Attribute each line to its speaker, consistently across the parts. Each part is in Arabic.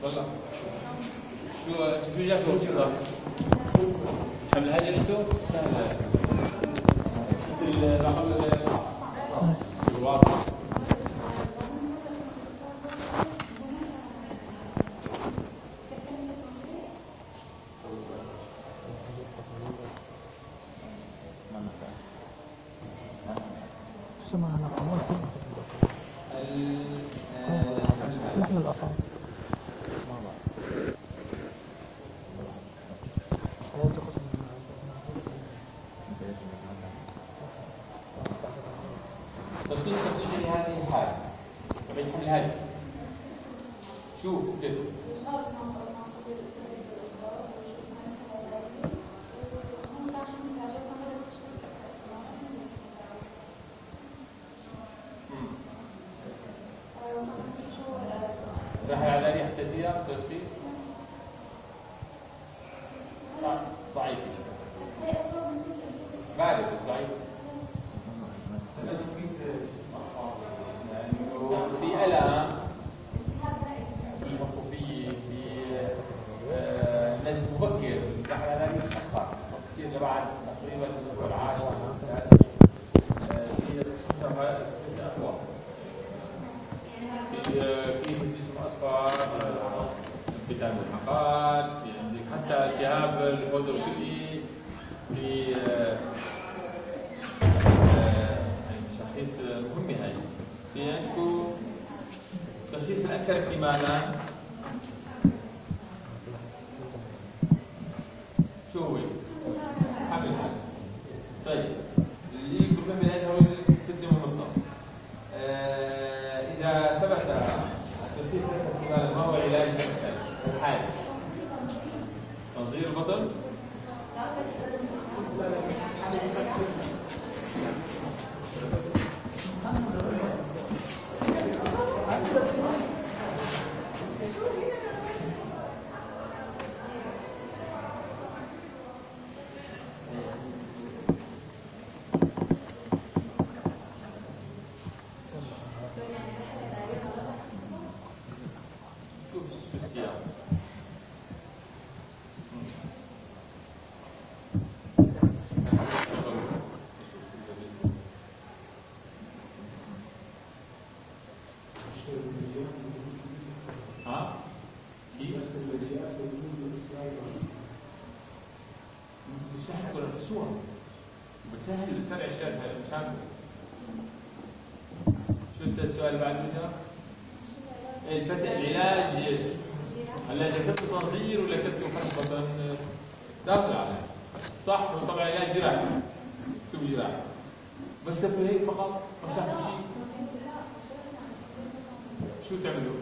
Speaker 1: والله شو جاكم القصة؟ حمل الهجر انتو؟ سهل الرقم صعب واضح.
Speaker 2: نحن الأصعب
Speaker 1: تصنيف في هذه الحالة وبين حمل الهجر شو كده؟ راح العلاجية حتى فيها تشخيص ضعيف بعد بس ضعيف في ألم في مخوفية في نزف مبكر راح العلاجية متأخر تصير لبعد تقريبا الأسبوع العاشر التاسع في تشخيصها أقوى في كيس الجسم أصفر انفتاح الحقات في عندك حتى التهاب الحوض الكلي في تشخيص مهم هاي في عندكم تشخيص الأكثر احتمالا شو هو؟ حمل الحسن. طيب اللي يكون حمل الحسن هو قدمه بالضبط. إذا ثبت تشخيص الأكثر احتمالا ما هو العلاج الحالي؟ تنظير البطن بتسهل فرع الشرح مشان شو السؤال بعد وجهه؟ الفتح العلاج هلا اذا كتبت تنظير ولا كتبت فتح بطن داخل عليه صح طبعا علاج جراحي شو جراحي بس تكتب هيك فقط ما شرحت شيء شو تعملوا؟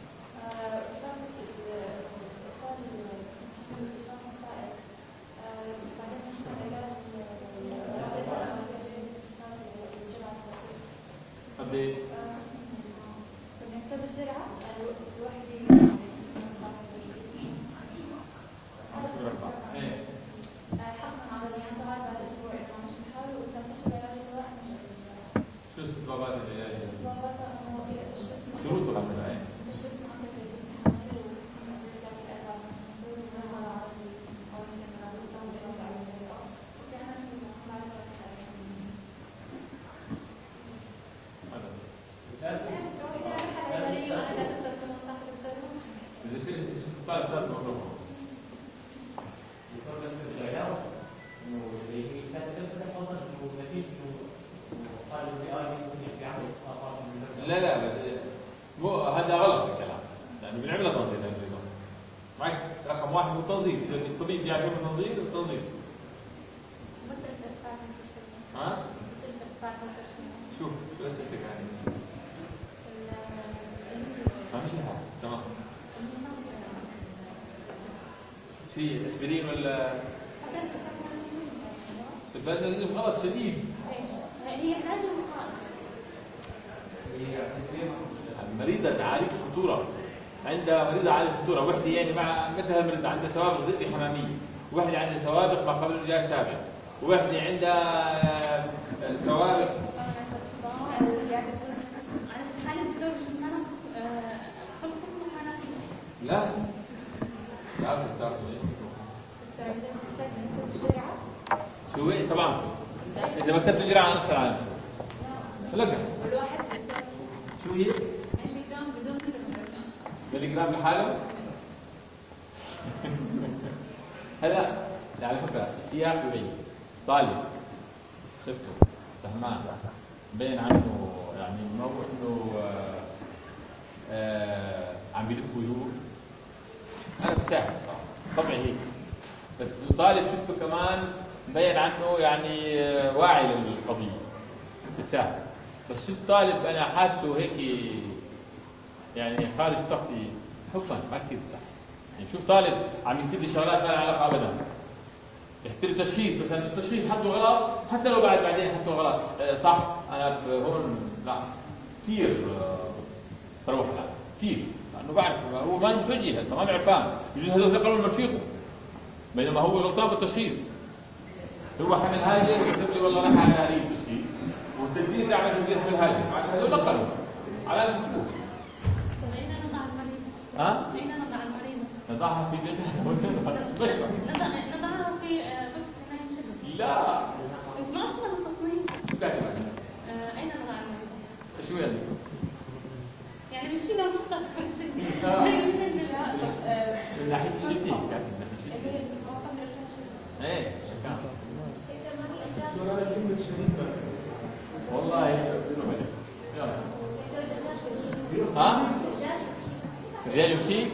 Speaker 1: قديش؟ شو استطلاعات العلاج؟ شروطها من أين؟ لا مو هذا غلط الكلام يعني بنعملها تنظير معكس رقم واحد هو التنظير الطبيب يعمل تنظير التنظير ها؟ شو اسئلتك يعني؟ ماشي الحال تمام في اسبرين ولا سلفان غلط شديد
Speaker 3: هي علاج
Speaker 1: المريضة تعالج خطورة عندها مريضة عالج خطورة وحدة يعني مع مثل المريضة عندها سوابق زئبة حمامية وحدة عندها سوابق ما قبل الرجاء السابق وحدة عندها سوابق لا لا بتاخذ شو هي طبعا اذا ما كتبت الجرعه انا نص العالم لقى شو هي ملي جرام لحاله. هلا على فكره السياق يبين طالب شفته فهمان بين عنه يعني مو انه عم بيلف ويدور. انا بتساهل صح طبعي هيك، بس طالب شفته كمان مبين عنه يعني واعي للقضيه بتساهل. بس شفت طالب انا حاسه هيك يعني خارج طاقتي حكما ما كثير صح. يعني شوف طالب عم يكتب لي شغلات ما لها علاقه ابدا، يحط لي تشخيص مثلا التشخيص حطه غلط حتى لو بعدين حطه غلط صح. انا هون لا كثير بروح لا كثير لانه بعرف هو ما متوجه هسه ما بعرفان بجوز هذول قالوا من رفيقه بينما هو غلطان بالتشخيص. هو حمل هاجر وكتب لي والله راح على هذه التشخيص والتدبير تاع تدبير حمل هاجر بعد هذول نقلوا على الفكوك.
Speaker 2: أين نضع المريض؟
Speaker 1: ها؟
Speaker 2: أين نضع المريض؟
Speaker 1: نضعها في بيتها
Speaker 2: نضعها في غرفة عناية شبه.
Speaker 1: لا
Speaker 2: أنت ما أصلا التصميم؟
Speaker 1: لا
Speaker 2: أين نضع المريض؟
Speaker 1: شو يعني؟
Speaker 2: يعني بنشيلها ونحطها في كرسي.
Speaker 1: من ناحية الشتي كانت من ناحية الشتي.
Speaker 2: اللي هو قبل رجال شبه.
Speaker 1: ايه كان. والله يلا. ها؟ رجال يمشي؟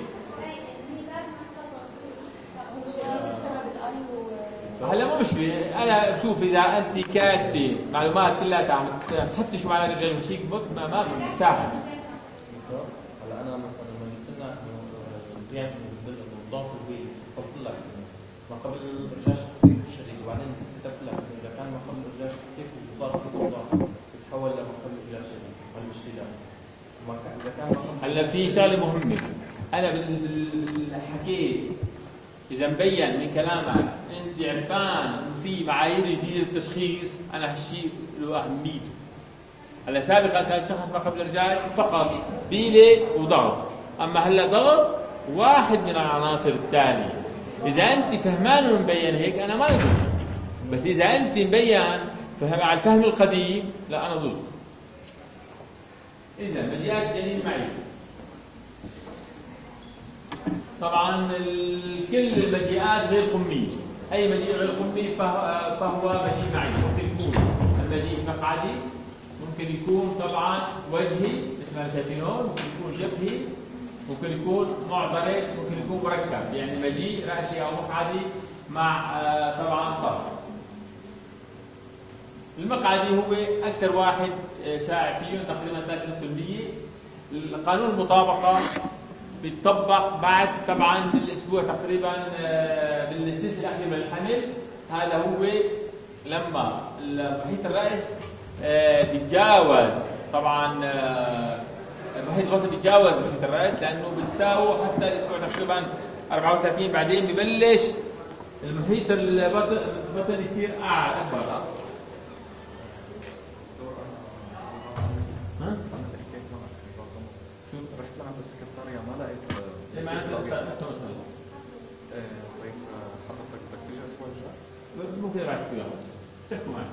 Speaker 1: هلا مو مشكلة. أنا بشوف إذا أنت كاتبة معلومات كلها عم تفتشوا على رجال يمشيك ما بتساعد.
Speaker 3: هلا انا مثلا لما قلت لنا انه بيعمل الضغط البيئي فصلت لك ما قبل الرجاج كيف الشريك وبعدين كتبت لك اذا كان ما قبل الرجاج كيف وصار في صداع بتحول لما قبل الرجاج شريك والمشكله اذا كان
Speaker 1: هلا في شغله مهمه انا حكيت اذا مبين من كلامك انت عرفان انه في معايير جديده للتشخيص انا هالشيء له اهميته. هلا سابقا كان شخص ما قبل الرجاج فقط بيله وضغط، اما هلا ضغط واحد من العناصر التاليه. اذا انت فهمان ومبين هيك انا ما ضد، بس اذا انت مبين على الفهم القديم لا انا ضد. اذا مجيئات جنين معي طبعا كل المجيئات غير قميه. اي مجيء غير قمي فهو مجيء معي. ممكن يكون المجيء مقعدي، ممكن يكون طبعا وجهي مثل ما شايفين هون، ممكن يكون جبهي، ممكن يكون معضلة، ممكن يكون مركب يعني مجيء رأسي أو مقعدي مع طبعا ظهر. المقعدي هو أكثر واحد شائع فيه تقريبا 3%. قانون المطابقة بيتطبق بعد طبعا بالأسبوع تقريبا بالسلسلة الأخير من الحمل. هذا هو لما محيط الرأس بيتجاوز طبعا محيط البطن بيتجاوز محيط الرأس لأنه بتساوي حتى الأسبوع تقريبا 34. بعدين ببلش المحيط البطن يصير أعلى أكبر. ها؟
Speaker 4: شو رحت لعند السكرتارية ما لقيت
Speaker 1: ايه معنا
Speaker 4: طيب حضرتك بدك تيجي الاسبوع الجاي؟
Speaker 1: ممكن ابعث فيها تحكوا معي.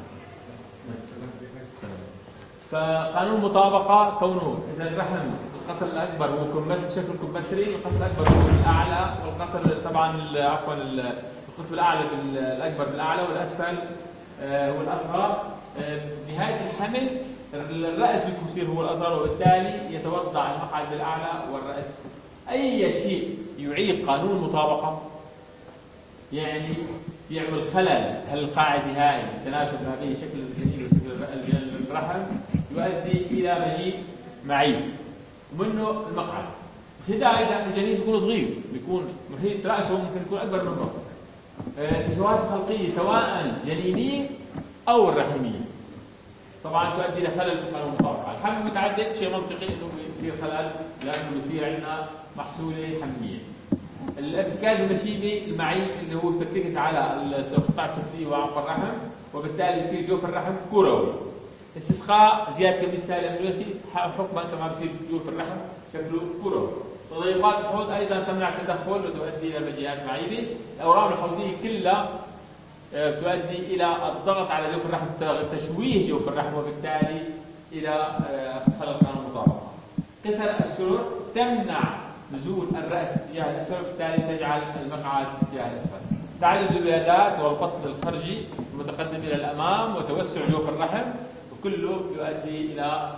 Speaker 1: فقانون المطابقة كونه إذا الرحم القطر الأكبر هو شكل كمثري، القطر الأكبر هو الأعلى، والقطر طبعا عفوا القطب الأعلى الأكبر بالأعلى والأسفل هو الأصغر. بنهاية الحمل الرأس بيصير هو الأصغر وبالتالي يتوضع المقعد بالأعلى والرأس. أي شيء يعيق قانون المطابقة يعني يعمل خلل هالقاعدة هاي التناسب ما بين شكل الجنين وشكل الرحم يؤدي إلى مجيء معي ومنه المقعد. ابتدائي لأن الجنين بيكون صغير، بيكون محيط رأسه ممكن يكون أكبر منه. تشوهات خلقية سواء جنينية أو الرحمية طبعا تؤدي إلى خلل في قانون المطابقة. الحمل المتعدد شيء منطقي إنه بيصير خلل لأنه بيصير عندنا محصولة حملية. الارتكاز المشيبي المعي اللي هو بترتكز على القطاع السفلي وعمق الرحم وبالتالي يصير جوف الرحم كروي. استسقاء زيادة كمية سائل الأمنيوسي حكما كما بيصير جوف الرحم شكله كروي. تضيقات الحوض أيضا تمنع التدخل وتؤدي إلى مجيئات معيبة. الأورام الحوضية كلها تؤدي إلى الضغط على جوف الرحم، تشويه جوف الرحم، وبالتالي إلى خلل قانون المطابقة. قصر السرور تمنع نزول الرأس باتجاه الأسفل، وبالتالي تجعل المقعد باتجاه الأسفل. تعدد الولادات والبطن الخرجي المتقدم إلى الأمام وتوسع جوف الرحم، وكله يؤدي إلى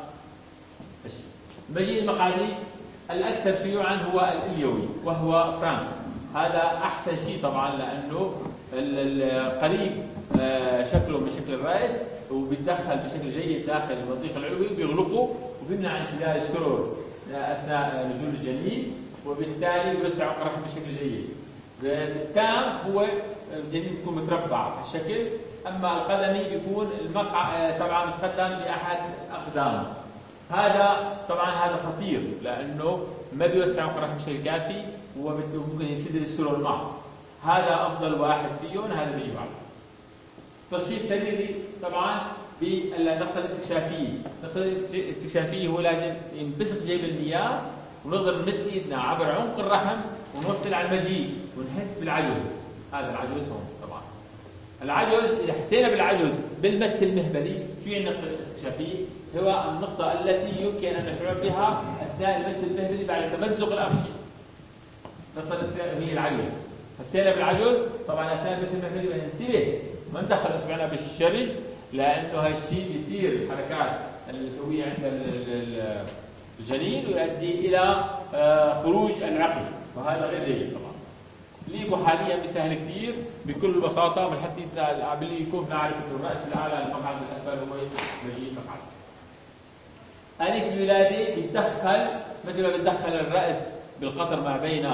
Speaker 1: مجيء المقعدي. الأكثر شيوعا هو الإليوي وهو فرانك، هذا أحسن شيء طبعا لأنه القريب شكله من شكل الرأس، وبيتدخل بشكل جيد داخل المنطقة العلوي، بيغلقه وبيمنع انسداد السرور أثناء نزول الجنين، وبالتالي بيوسع الرحم بشكل جيد. التام هو الجنين بيكون متربع الشكل، أما القدمي بيكون المقع طبعا متقدم بأحد أقدامه. هذا طبعا هذا خطير لأنه ما بيوسع الرحم بشكل كافي، وممكن يسد السرور معه. هذا أفضل واحد فيهم، هذا بيجي بعده. تشخيص سريري طبعا بالنقطة الاستكشافية. النقطة الاستكشافية هو لازم ينبسط جيب المياه، ونقدر نمد ايدنا عبر عمق الرحم ونوصل على المجيء ونحس بالعجز. هذا العجز هون طبعا. العجز إذا حسينا بالعجز بالمس المهبلي، شو يعني النقطة الاستكشافية؟ هو النقطة التي يمكن أن نشعر بها أثناء المس المهبلي بعد تمزق الأغشية. النقطة هي العجز. حسينا بالعجز طبعا أثناء المس المهبلي بننتبه ما ندخل إصبعنا بالشرج، لأنه هالشيء بيصير حركات الهوية عند الجنين ويؤدي إلى خروج العقل، وهذا غير جيد طبعا. ليكو حاليا بيسهل كثير بكل بساطة، من حتى يكون نعرف إنه الرأس الأعلى المقعد الأسفل هو مجيء مقعد. آلية الولادة بيتدخل مثل ما بيتدخل الرأس بالقطر ما بين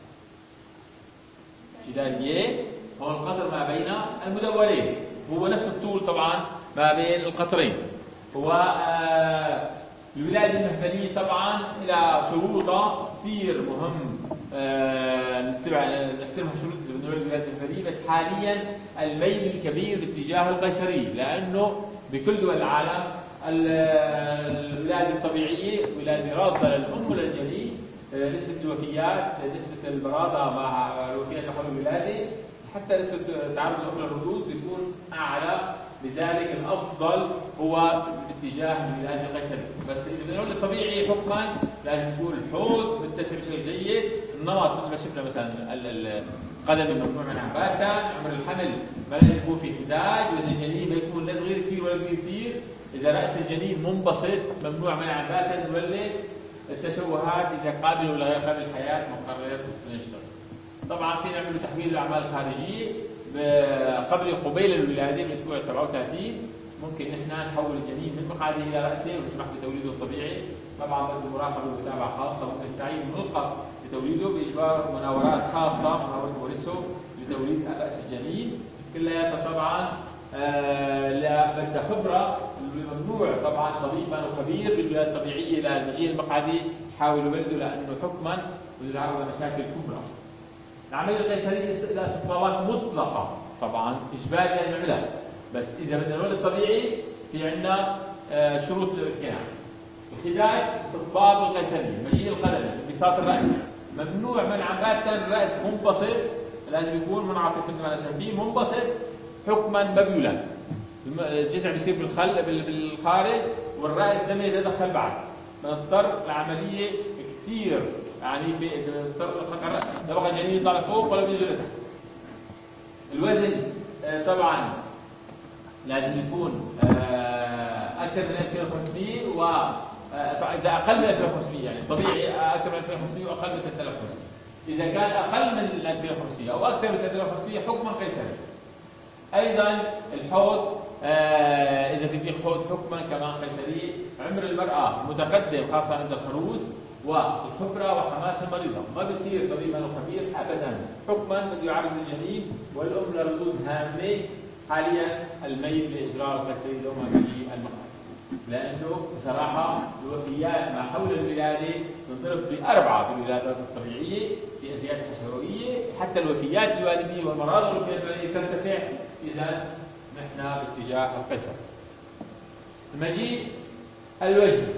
Speaker 1: جداريين، هو القطر ما بين المدورين، هو نفس الطول طبعا ما بين القطرين. هو الولادة المهبلية طبعا إلى شروطها كثير مهم نحترمها شروط الولادة المهبلية، بس حاليا الميل الكبير باتجاه القيصرية، لأنه بكل دول العالم الولادة الطبيعية ولادة راضة للأم وللجنين، نسبة الوفيات، نسبة البراءة مع الوفيات حول الولادة، حتى نسبة تعرض الأم للردود بتكون أعلى. لذلك الأفضل هو باتجاه الولادة القيصرية. بس إذا بدنا نقول الطبيعي حكما لازم يكون الحوض متسع بشكل جيد، النمط مثل ما شفنا مثلا القدم ممنوع منع باتا، عمر الحمل ما لازم يكون في حداد، وإذا الجنين ما يكون لا صغير كثير ولا كبير كثير، إذا رأس الجنين منبسط ممنوع منع باتا، نولد التشوهات إذا قابل ولا غير قابل للحياة مقرر نشتغل. طبعا في نعمل تحويل الأعمال الخارجية قبيل الولادة بالأسبوع 37. ممكن نحن نحول الجنين من مقعده إلى رأسه ونسمح بتوليده الطبيعي. طبعا بده مراقبة ومتابعة خاصة، ممكن نستعين ملقب لتوليده بإجبار مناورات خاصة، مناورة موريسو لتوليد رأس الجنين. كلها طبعا بدها خبرة. الممنوع طبعا طبيبا وخبير بالولادة الطبيعية للمجيء المقعدي يحاول يولده، لأنه حكما ويتعرض لمشاكل كبرى. العملية القيصرية لها استطبابات مطلقة طبعا إجباري أن نعملها، بس إذا بدنا نولد طبيعي في عندنا شروط للامتناع. الخداج استطباب القيصرية، مجيء القدمي، انبساط الرأس، ممنوع منعا باتا الرأس منبسط، لازم يكون منعطف مثل ما شايفين منبسط حكما ما بيولد. الجذع بيصير بالخارج والرأس لم يتدخل بعد، بنضطر لعملية كثير عنيفة، بنضطر نخلق الرأس، لا بقى الجنين يطلع لفوق ولا بينزل لتحت. الوزن طبعا لازم يكون أكثر من 2500 إذا أقل من 2500 يعني طبيعي أكثر من 2500 وأقل من 3500. إذا كان أقل من 2500 أو أكثر من 3500 حكما قيصري. أيضا الحوض إذا في ضيق حوض حكما كمان قيصري. عمر المرأة متقدم خاصة عند الخروس، والخبرة وحماس المريضة، ما بيصير طبيبا وخبير أبدا، حكما بده يعرض الجنين والأم لردود هامة. حاليا الميل لإجراء القيصري لو ما بيجي المقعد، لأنه بصراحة الوفيات ما حول الولادة تنضرب ب4 في الولادات الطبيعية في أزياء حشوية، حتى الوفيات الوالدية والمرض الوفيات الوالدية ترتفع إذا نحن باتجاه القيصر. المجيء الوجه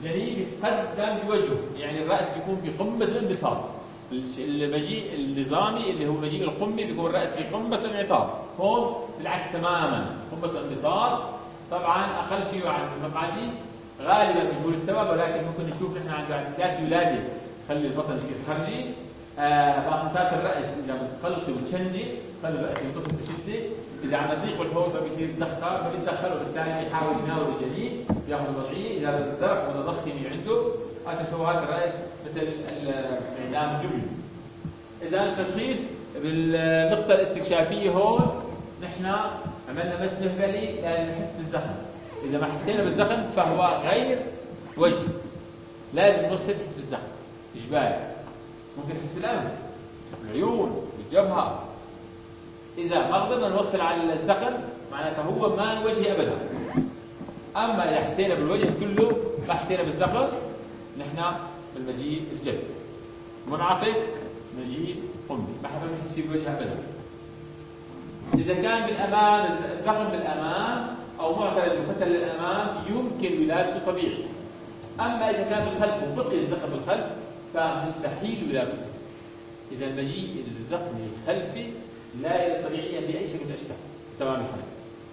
Speaker 1: الجنين بيتقدم بوجهه، يعني الرأس بيكون بقمة الانبساط. المجيء النظامي اللي هو المجيء القمي بيكون الرأس في قمة الانعطاف. هون بالعكس تماما، قمة الانبساط. طبعا أقل شيء عن المقعدي، غالبا مجهول السبب، ولكن ممكن نشوف نحن عند اعتدال الولادة خلي البطن يصير خرجي. باسطات الرأس إذا بتخلصي وتشنجي خلي الرأس ينبسط بشدة. إذا عم تضيق الحوض ما بيصير يتدخل، وبالتالي بيحاول يناول الجنين بياخذ الوضعية. إذا بدرك متضخم عنده تشوهات الرأس مثل إعلام جبلي. إذا التشخيص بالنقطة الاستكشافية هون نحن عملنا مس مهبلي لازم نحس بالزخم. إذا ما حسينا بالزخم فهو غير وجه، لازم نوصل نحس بالزخم إجباري. ممكن نحس بالأنف، بالعيون، بالجبهة. إذا ما قدرنا نوصل على الزخم معناته هو ما الوجه أبدا. أما إذا حسينا بالوجه كله ما حسينا بالزخم نحن بالمجيء الجبهي. منعطف مجيء قمي ما حدا بنحس فيه بالوجه أبدا. إذا كان بالأمام الزخم بالأمام أو معترض بفتل للأمام يمكن ولادته طبيعي. أما إذا كان بالخلف وبقي الزخم بالخلف فمستحيل ولادته. إذا المجيء الزخمي الخلفي لا طبيعيا بأي شكل من الأشكال تمام الحالة.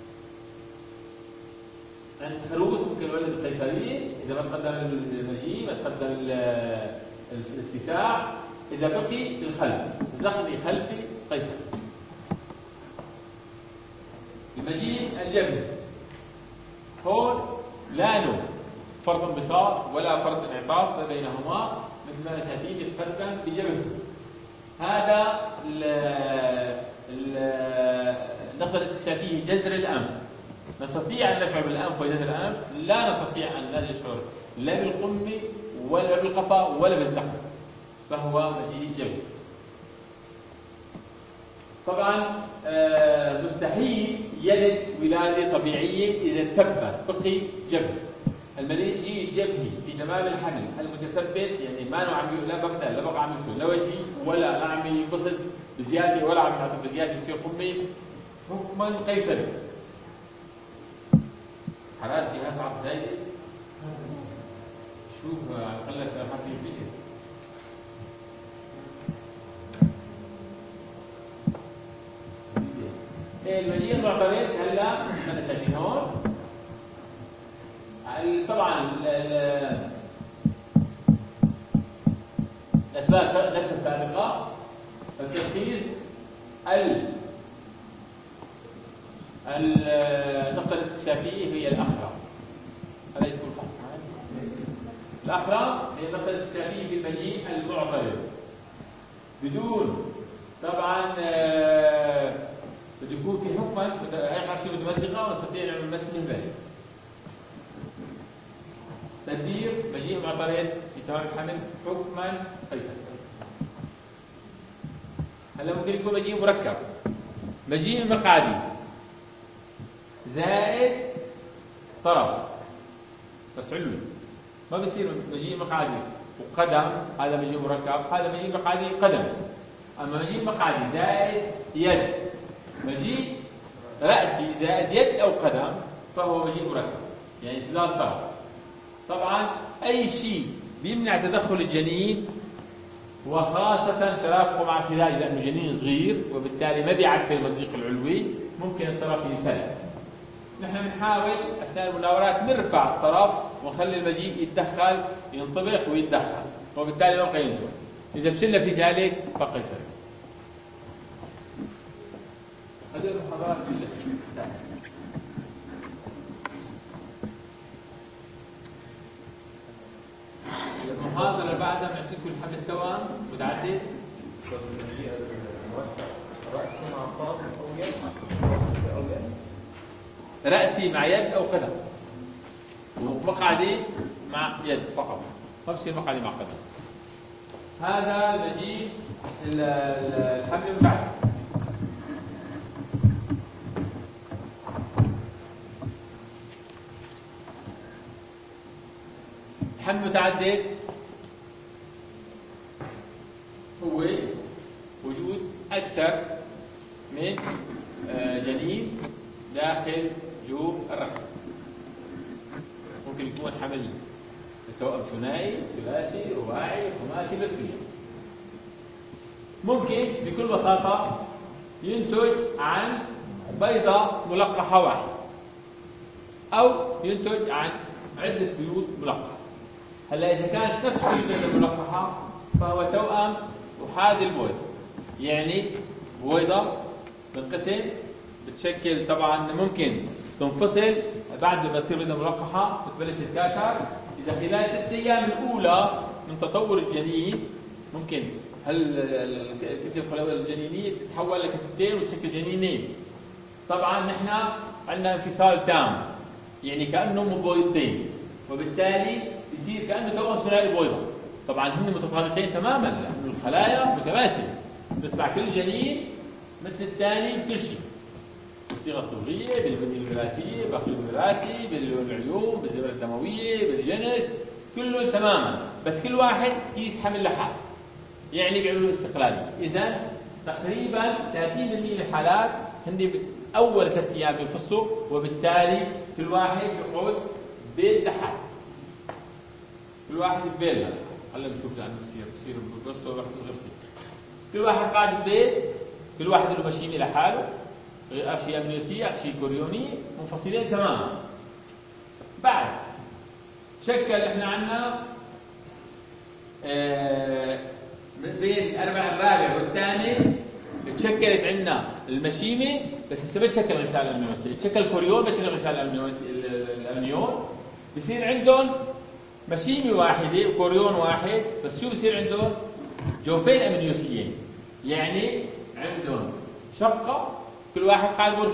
Speaker 1: عند الخروج ممكن يولد القيصرية إذا ما تقدم المجيء، ما تقدم الاتساع. إذا بقي الخلف زخمي خلفي قيصري. المجيء الجبهي هون لا نوع فرض انبساط ولا فرض انعطاف بينهما، مثل ما شايفين يتقدم بجبهته. هذا النقطة الاستكشافية جزر الأنف. نستطيع أن نشعر بالأنف وجزر الأنف، لا نستطيع أن نشعر لا بالقمة ولا بالقفا ولا بالزخم، فهو مجيء جبهي. طبعا مستحيل يلد ولادة طبيعية إذا تثبت بقي جبهي. المجيء الجبهي في تمام الحمل المتثبت يعني ما عم لا بفتح لا بقى عم يكسر لا وجهي ولا عم ينبسط بزياده ولا عم يعطي بزياده بصير قمي، حكما قيصري. حالات فيها صعب زايده شوف على الاقل راح في الفيديو. المجيء المعترض هلا احنا شايفين هون طبعا الاسباب نفس السابقه. التشخيص النقطه الاستكشافيه هي الاخرى. هذا يكون فحص. الاخرى هي النقطه الاستكشافيه في المجيء المعترض بدون طبعا بده يكون في حكما اي قرشيه متمزقه ونستطيع نعمل مس مهبلي. تدبير مجيء معترض في تمام الحمل حكما قيصري. هلا ممكن يكون مجيء مركب، مجيء مقعدي زائد طرف بس علوي، ما بصير مجيء مقعدي وقدم هذا مجيء مركب، هذا مجيء مقعدي قدم. اما مجيء مقعدي زائد يد، مجيء رأسي زائد يد او قدم فهو مجيء مركب يعني اسدال طرف. طبعا اي شيء بيمنع تدخل الجنين وخاصة ترافقه مع الخزاج لانه جنين صغير وبالتالي ما بيعبي المضيق العلوي ممكن الطرف ينسلب. نحن بنحاول اثناء المناورات نرفع الطرف ونخلي المجيء يتدخل ينطبق ويتدخل وبالتالي ما بقى ينزل. اذا فشلنا في ذلك فقيصري. هذه المحاضرات كلها سهله. المحاضرة اللي بعدها بنعطيكم الحمل التوأم متعدد.
Speaker 3: رأسي مع طرف أو يد أو يد.
Speaker 1: رأسي مع يد أو قدم. ومقعدي مع يد فقط. ما بصير مقعدي مع قدم. هذا المجيء الحمل المتعدد. الحمل المتعدد هو وجود أكثر من جنين داخل جوف الرحم. ممكن يكون حمل توأم ثنائي ثلاثي رباعي خماسي بكري. ممكن بكل بساطة ينتج عن بيضة ملقحة واحدة أو ينتج عن عدة بيوض ملقحة. هلا إذا كانت نفس البيضة الملقحة فهو توأم أحادي البويضة، يعني بويضة تنقسم بتشكل، طبعا ممكن تنفصل بعد ما تصير بيضة ملقحة بتبلش تتكاثر. إذا خلال 6 أيام الأولى من تطور الجنين ممكن الكتلة الخلوية الجنينية تتحول لكتلتين وتشكل جنينين. طبعا نحن عندنا انفصال تام، يعني كأنه بويضتين، وبالتالي يصير كأنه توأم ثنائي بويضة. طبعا هن متطابقين تماما لأنه الخلايا متماثلة، بيطلع كل جنين مثل الثاني بكل شيء، بالصيغة الصبغية، بالبنية الوراثية، بالأخلاق الوراثي، بالعيون، بالزبرة الدموية، بالجنس، كله تماما، بس كل واحد كيس حمل لحاله، يعني بيعملوا استقلالية. إذا تقريبا 30% من الحالات هن أول 3 أيام بينفصلوا، وبالتالي كل واحد بيقعد بيت لحاله، كل واحد ببيت. هلا بنشوف لأنه بصير بوصلوا واحد غرفة، كل واحد قاعد ببيت، كل واحد له ماشيني لحاله، شيء أمنيوسي شيء كوريوني، منفصلين تماما. بعد تشكل احنا عندنا بين الرابع والثامن تشكلت عندنا المشيمة، بس لسه ما تشكل غشاء الأمنيوسي، تشكل كوريون بس تشكل غشاء الأمنيون. بصير عندهم مشيمة واحدة وكوريون واحد، بس شو بصير عندهم؟ جوفين أمنيوسيين، يعني عندهم شقة كل واحد قاعد غرفة،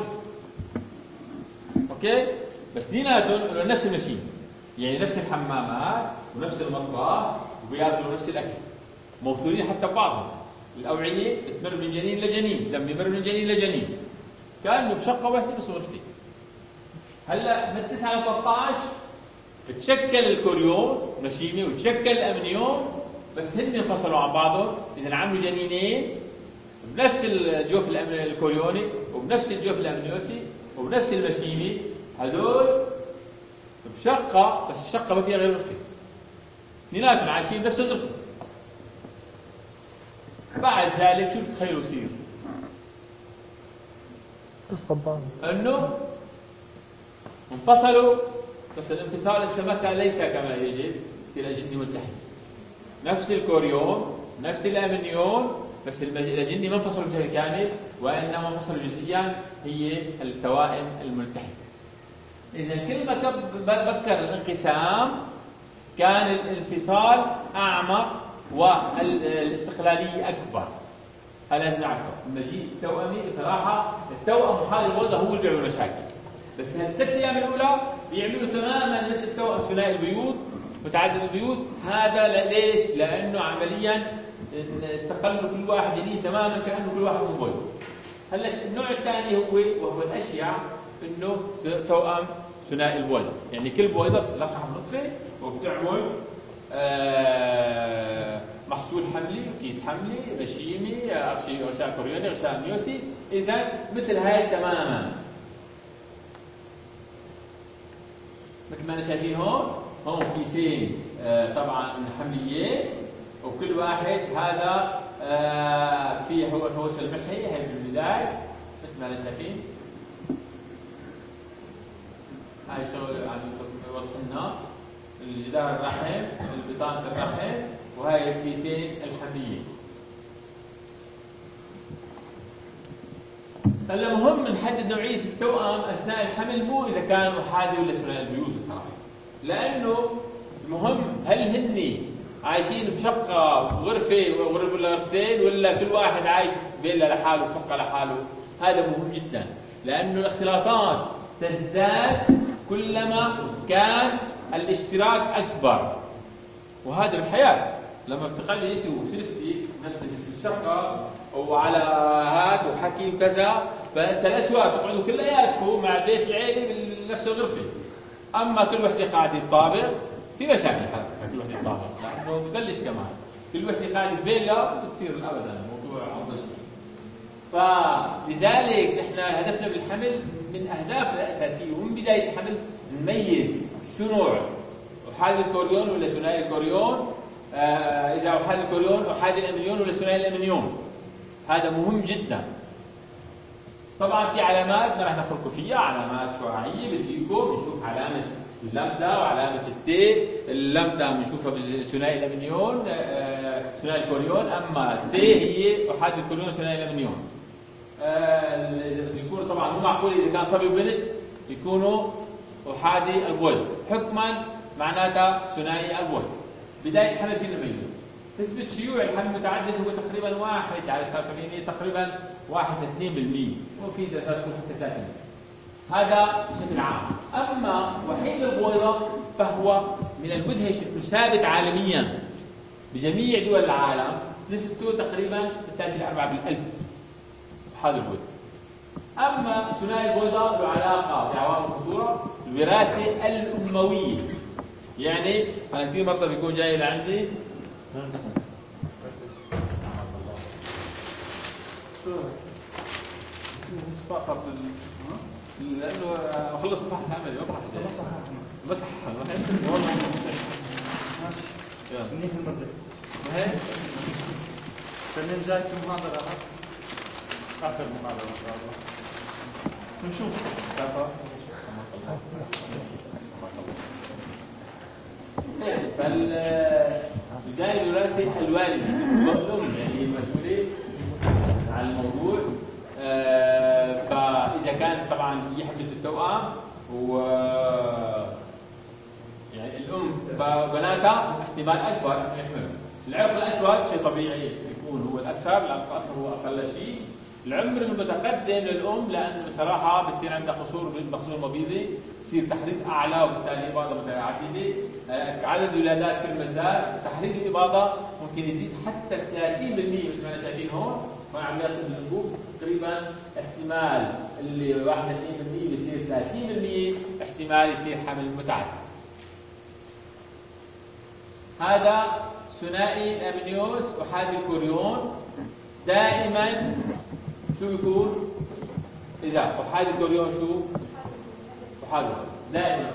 Speaker 1: اوكي، بس ديناتهم نفس المشين، يعني نفس الحمامات ونفس المطبخ وبياكلوا نفس الاكل، موصولين حتى ببعضهم. الاوعيه بتمر من جنين لجنين، الدم بيمر من جنين لجنين، كانه بشقه واحده بس غرفتين. هلا من 9 ل 13 بتشكل الكوريون مشيمه وتشكل الامنيون، بس هن انفصلوا عن بعضهم، اذا عملوا جنينين بنفس الجوف الكوريوني وبنفس الجوف الامنيوسي وبنفس المشيمي، هذول بشقة، بس الشقة ما فيها غير غرفة، اثنيناتهم عايشين بنفس الغرفة. بعد ذلك شو بتخيلوا يصير؟
Speaker 5: تصحب بعض،
Speaker 1: انه انفصلوا، بس الانفصال السمكة ليس كما يجب، يصير أجنة ملتحمة، نفس الكوريون نفس الامنيون، بس الأجنة ما انفصلوا بشكل كامل، وإنما انفصلوا جزئيا، هي التوائم الملتحمة. إذا كل ما بكر الانقسام كان الانفصال أعمق والاستقلالية أكبر. هذا لازم نعرفه. المجيء التوأمي بصراحة التوأم وحال الوضع هو اللي بيعمل مشاكل، بس هالثلاث أيام الأولى بيعملوا تماما مثل التوأم ثنائي البيوض متعدد البيوض. هذا ليش؟ لأنه عمليا استقلوا كل واحد جنين تماما كأنه كل واحد من بيض. هلا النوع الثاني وهو الأشيع إنه توأم ثنائي البويضة، يعني كل بويضة بتتلقح بنطفة وبتعمل محصول حملي وكيس حملي مشيمي غشاء كوريوني غشاء امنيوسي. إذا مثل هاي تماما، مثل ما أنا شايفين هون كيسين طبعا حمليين، وكل واحد هذا فيه هوس الملحي هي بالبداية مثل ما أنا شايفين. هاي شغل عم يوضح لنا الجدار الرحم، البطانة الرحم، وهاي الكيسين الحمليين. هلا مهم نحدد نوعية التوأم أثناء الحمل، مو إذا كان أحادي ولا ثنائي البيوض بصراحة، لأنه المهم هل هن عايشين بشقة وغرفة ولا غرفتين، ولا كل واحد عايش فيلا لحاله بشقة لحاله. هذا مهم جدا، لأنه الاختلاطات تزداد كلما كان الاشتراك أكبر، وهذا بالحياة. لما بتقلي أنت وسلفتي نفسك الشقة وعلى هاد وحكي وكذا، بس الأسواق تقعدوا كلياتكم مع بيت العيلة بنفس الغرفة. أما كل وحدة قاعدة تطابق في مشاكل، كل وحدة تطابق لأنه ببلش كمان كل وحدة قاعدة بفيلا بتصير أبدا الموضوع أفضل شيء. فلذلك نحن هدفنا بالحمل من أهدافنا الأساسية ومن بداية الحمل نميز شو نوع أحادي الكوريون ولا ثنائي الكوريون؟ إذا أحادي الكوريون أحادي الأمنيون ولا ثنائي الأمنيون؟ هذا مهم جدا. طبعا في علامات ما راح ندخلكم فيها، علامات شعاعية بديكم نشوف علامة اللامدا وعلامة التي. اللامدا بنشوفها بثنائي الأمنيون ثنائي الكوريون، أما التي هي أحادي الكوريون ثنائي الأمنيون. بيكون طبعا مو معقول إذا كان صبي وبنت يكونوا أحادي البويضة، حكما معناتها ثنائي البويضة. بداية حمل فينا نميزه. نسبة شيوع الحمل المتعدد هو تقريبا 1 على 79، هي تقريبا 1 ل 2%، وفي دراسات تكون حتى 3%. هذا بشكل عام. أما وحيد البويضة فهو من المدهش انه ثابت عالميا بجميع دول العالم، نسبته تقريبا 3 إلى 4 بالألف أحادي البويضة. أما ثنائي البويضة له علاقة بعوامل الخطورة، الوراثة الأموية. يعني أنا كثير مرة بيكون جاي لعندي فقط لأنه أخلص الفحص عملي بس والله
Speaker 4: ماشي.
Speaker 1: يلا.
Speaker 4: منيح المرة.
Speaker 1: وهيك
Speaker 4: تنين جاي في محاضرة آخر محاضرة إن شاء الله. نشوف.
Speaker 1: فالجانب الوراثي الوالدي الأم يعني المسؤولة عن الموضوع. فإذا كان طبعا هي حملت التوأم و يعني الأم بناتها احتمال أكبر أن يحملوا. العرق الأسود شيء طبيعي يكون هو الأكثر، العرق الأصفر هو أقل شيء. العمر المتقدم للأم لأنه بصراحة بصير عندها قصور بالمخزون المبيضي، بصير تحريض أعلى وبالتالي إباضة متعددة. عدد الولادات كل ما ازداد تحريض الإباضة ممكن يزيد حتى 30% مثل ما احنا شايفين هون عمليات الأنبوب. تقريبا احتمال اللي 31% بيصير 30% احتمال يصير حمل متعدد. هذا ثنائي الأمنيوس أحادي الكوريون. دائما شو بيكون؟ إذا أحادي الكوريون شو؟ أحادي دائما.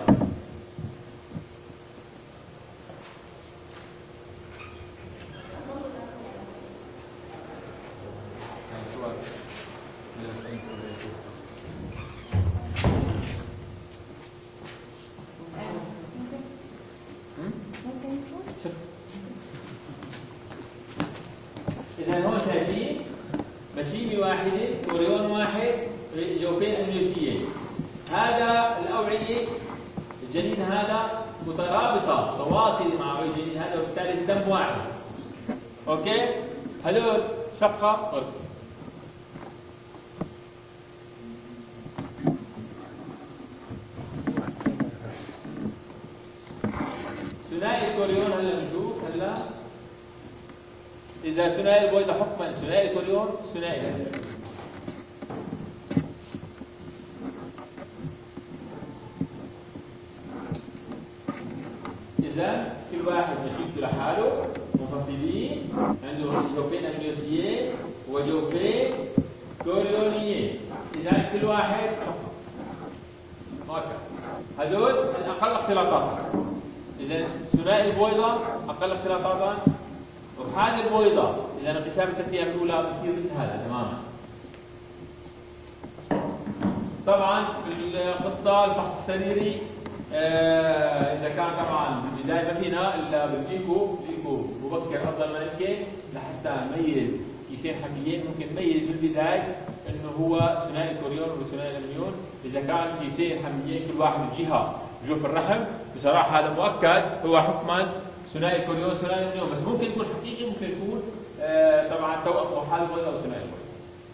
Speaker 1: إذا هون شايفين مشيمة واحدة، كوريون واحد، جوفين أمنيوسيين. هذا الأوعية الجنين هذا مترابطة تواصل مع أوعية الجنين هذا، وبالتالي الدم واحد. أوكي؟ هذول شقة غرفة. ثنائي الكوريون هلا بنشوف هلا إذا ثنائي البويضة حكما ثنائي الكوريون ثنائي الأمنيوس. إذا كل واحد مشيته لحاله منفصلين، عنده جوفين أمنيوسيين وجوفين كوريونيين. إذا كل واحد شقة مؤكد. هذول الأقل اختلاطات. إذا ثنائي البويضة أقل اختلاطات. وأحادي البويضة إذا انقسام التركيبة الأولى بصير مثل هذا تماما. طبعا في القصة الفحص السريري إذا كان طبعا بالبداية ما فينا إلا بالإيكو مبكر أفضل ما يمكن لحتى نميز كيسين حمليين. ممكن نميز بالبداية إنه هو ثنائي الكوريون وثنائي الأمنيون. إذا كان كيسين حمليين كل واحد بجهة جوف الرحم بصراحة هذا مؤكد هو حكما ثنائي الكوريون ثنائي الأمنيون، بس ممكن يكون حقيقي ممكن يكون طبعا توأم أحادي البويضة أو ثنائي البويضة.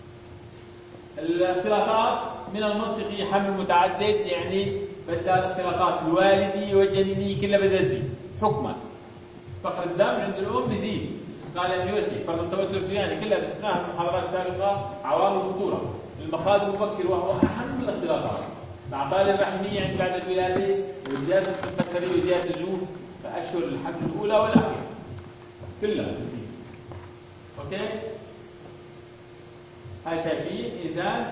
Speaker 1: الاختلاطات من المنطقي حمل متعدد، يعني بدها الاختلاطات الوالدية والجنينية كلها بدها تزيد حكما. فقر الدم عند الأم بيزيد استثناء الأمنيوسي، فرط التوتر السرياني كلها شفناها في المحاضرات السابقة. عوامل الخطورة المخاض المبكر وهو أهم الاختلاطات، الأعطال الرحمية عند بعد الولادة، وزيادة السلطة السرية وزيادة الجوف في أشهر الحمل الأولى والأخيرة كلها بتزيد. أوكي؟ هاي شايفين إذا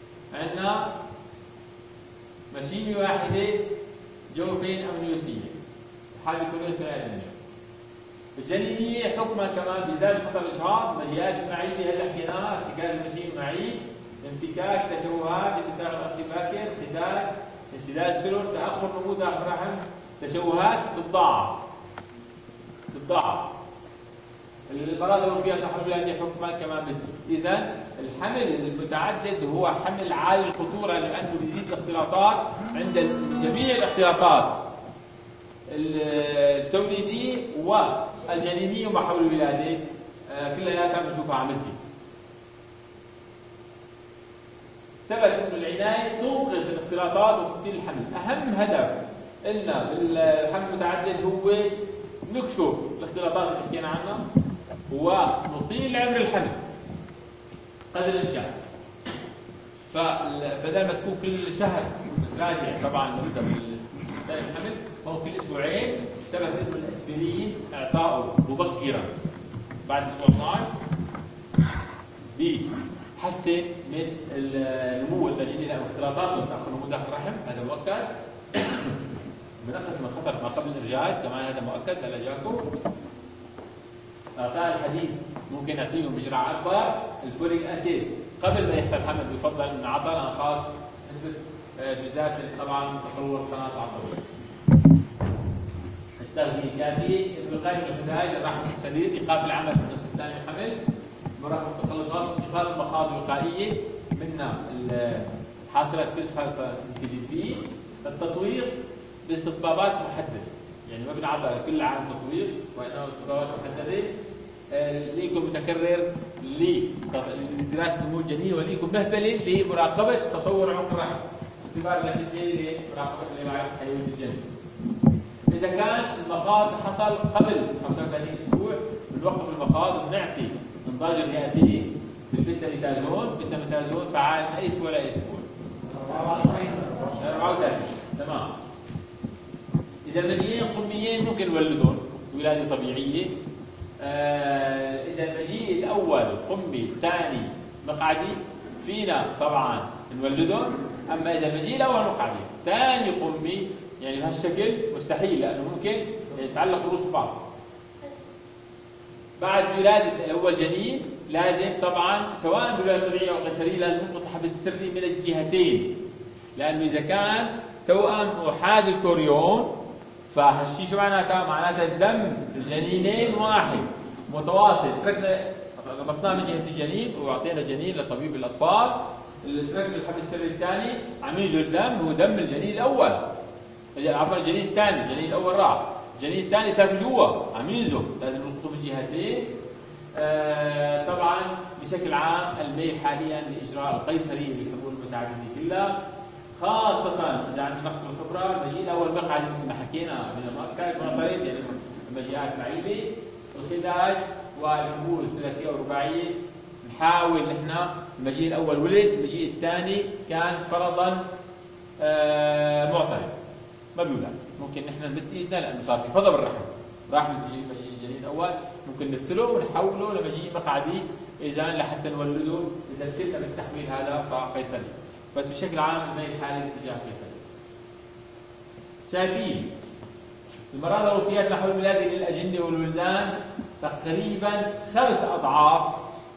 Speaker 1: عندنا مشيمة واحدة جوفين أمنيوسية. حال كل شيء جنينية. الجنينية حكما كمان بزيادة خطر الإجهاض، مجيئات المعية هلا حكيناها، ارتكاز المشي المعي، انفكاك، تشوهات، انتفاخ الأنف باكر، ختان، انسداد السلول، تأخر نمو داخل الرحم، تشوهات تتضاعف. المرض اللي فيها تحول هذه حكما كمان بتزيد. إذا الحمل المتعدد هو حمل عالي الخطورة لأنه بيزيد الاختلاطات عند جميع الاختلاطات التوليدية والجنينية وما حول الولادة كلها بنشوفها عم تزيد. ثبت انه العناية تنقذ الاختلاطات وتقليل الحمل. أهم هدف لنا بالحمل المتعدد هو نكشف الاختلاطات اللي حكينا عنها ونطيل عمر الحمل قدر الامكان. فبدل ما تكون كل شهر راجع طبعا نبدا بالثاني الحمل، هو كل اسبوعين بسبب انه الاسبرين اعطائه مبكرا بعد اسبوع 12 بيحسن من النمو اللاجئي او اختلاطات وتاخر نمو داخل الرحم، هذا مؤكد. بنقص من خطر ما قبل الارجاج كمان، هذا مؤكد لجاكم. اعطاء الحديد ممكن نعطيهم بجرعه اكبر. الفوليك اسيد قبل ما يحصل حمل بيفضل ان نعطى خاص نسبه جزيئات طبعا تطور قناه عصبيه. التغذيه الكافيه، الوقايه من الخداج، الرحم السليم، ايقاف العمل في النصف الثاني من الحمل، مراقبه التخلصات، اتخاذ المخاض الوقائيه منها حاصلات كسر التي، التطوير باستطبابات محدده، يعني ما بنعطى كل عام تطوير وانما استطبابات محدده، ليكم متكرر لدراسه نمو الجنين، وليكم مهبله لمراقبه تطور عمق الرحم، اختبار الاشده لمراقبه لمعرفه حيويه الجنين. اذا كان المخاض حصل قبل 35 اسبوع بنوقف المخاض وبنعطي انضاج الرئتين بالبنتاميتازون فعال من اي اسبوع لاي اسبوع؟ 34. تمام. اذا المجيئين قميين ممكن نولدهم ولاده طبيعيه. اذا المجيء الاول قمي، الثاني مقعدي، فينا طبعا نولدهم. اما اذا المجيء الاول مقعدي، ثاني قمي، يعني بهالشكل مستحيل لانه ممكن يتعلق رؤوس بعض. بعد ولاده اول جنين لازم طبعا سواء بولاده طبيعيه او قيصريه لازم نضبط الحبل السري من الجهتين، لانه اذا كان توأم احاد الكوريون فهالشيء شو معناتها؟ معناتها دم الجنينين واحد متواصل، ربطناه من جهه الجنين واعطينا جنين لطبيب الاطفال، تركب الحبل السري الثاني عم يجري الدم هو دم الجنين الاول، عفوا الجنين الثاني، الجنين الاول راح، الجنين الثاني ساكن جوا عم ينزل، لازم نربطه من جهتين. طبعا بشكل عام الميل حاليا لاجراء القيصري للحمول المتعدده كلها، خاصة إذا عندي نقص الخبرة. المجيء الأول مقعد مثل ما حكينا من المؤكد معترض، يعني المجيئات معيبة، الخداج والحمول الثلاثية والرباعية. نحاول نحن المجيء الأول ولد، المجيء الثاني كان فرضا معترض ما بيولد، ممكن نحن نمد ايدنا لأنه صار في فضا بالرحم، راح المجيء الجنين الأول ممكن نفتله ونحوله لمجيء مقعدي إذا لحتى نولده. إذا وصلنا بالتحويل هذا فقيصري، بس بشكل عام الميل الحالي اتجاه قيصري. شايفين المرأة الوفيات نحو الولادة للأجنة والولدان تقريبا 5 أضعاف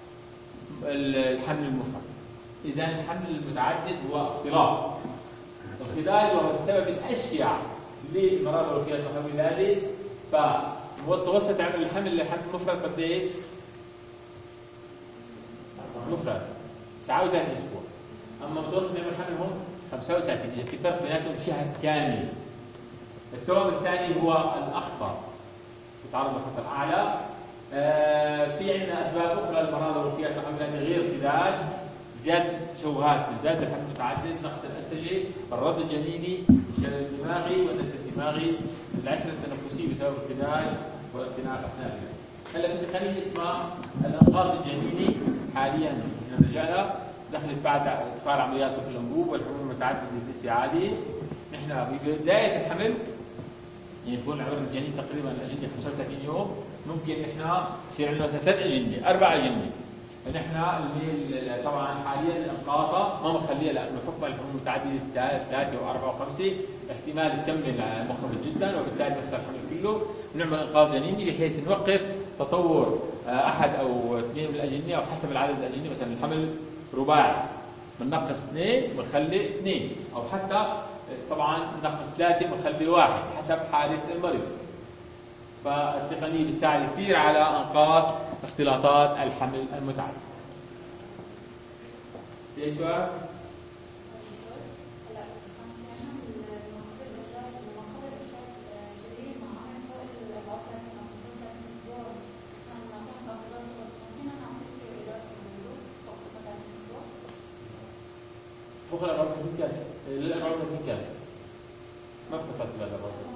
Speaker 1: الحمل المفرد. إذا الحمل المتعدد هو اختلاط. الخداج وهو السبب الأشيع للمرأة الوفيات نحو الولادة، فمتوسط عمر الحمل للحمل المفرد قديش؟ مفرد 39 أسبوع. أما متوسط عمر الحمل هم 35، يعني في فرق بيناتهم شهر كامل. التوأم الثاني هو الأخطر، يتعرض لخطر أعلى. في عندنا أسباب أخرى للمرض والوفيات نحو غير الخداج، زيادة التشوهات، تزداد الحمل المتعدد، نقص الأنسجة، الرد الجنيني، الشلل الدماغي والنسف الدماغي، العسر التنفسي بسبب الخداج واختناق أثناء الولادة. هلا في تقنية اسمها الإنقاذ الجنيني، حاليا احنا رجعنا دخلت بعد ادخال عمليات طفل الانبوب والحمول المتعدده بالاستعاده. نحن ببدايه الحمل يعني يكون عمر الجنين تقريبا الاجنه 35 يوم، ممكن نحن يصير عندنا مثلا 3 اجنه 4 اجنه، نحن طبعا حاليا الانقاصه ما بنخليها لانه حكم الحمل متعدده 3 و4 و5 احتمال تكمل مخرج جدا وبالتالي نخسر الحمل كله، ونعمل انقاذ جنيني بحيث نوقف تطور احد او اثنين من الاجنه او حسب العدد الاجنه، مثلا الحمل رباعي بنقص 2 ونخلي 2 او حتى طبعا نقص 3 ونخلي 1 حسب حاله المريض. فالتقنيه بتساعد كثير على انقاص اختلاطات الحمل المتعدد. في سؤال؟ فوق ال 34 كافي، لل 34 كافي ما بتفضل ال 34.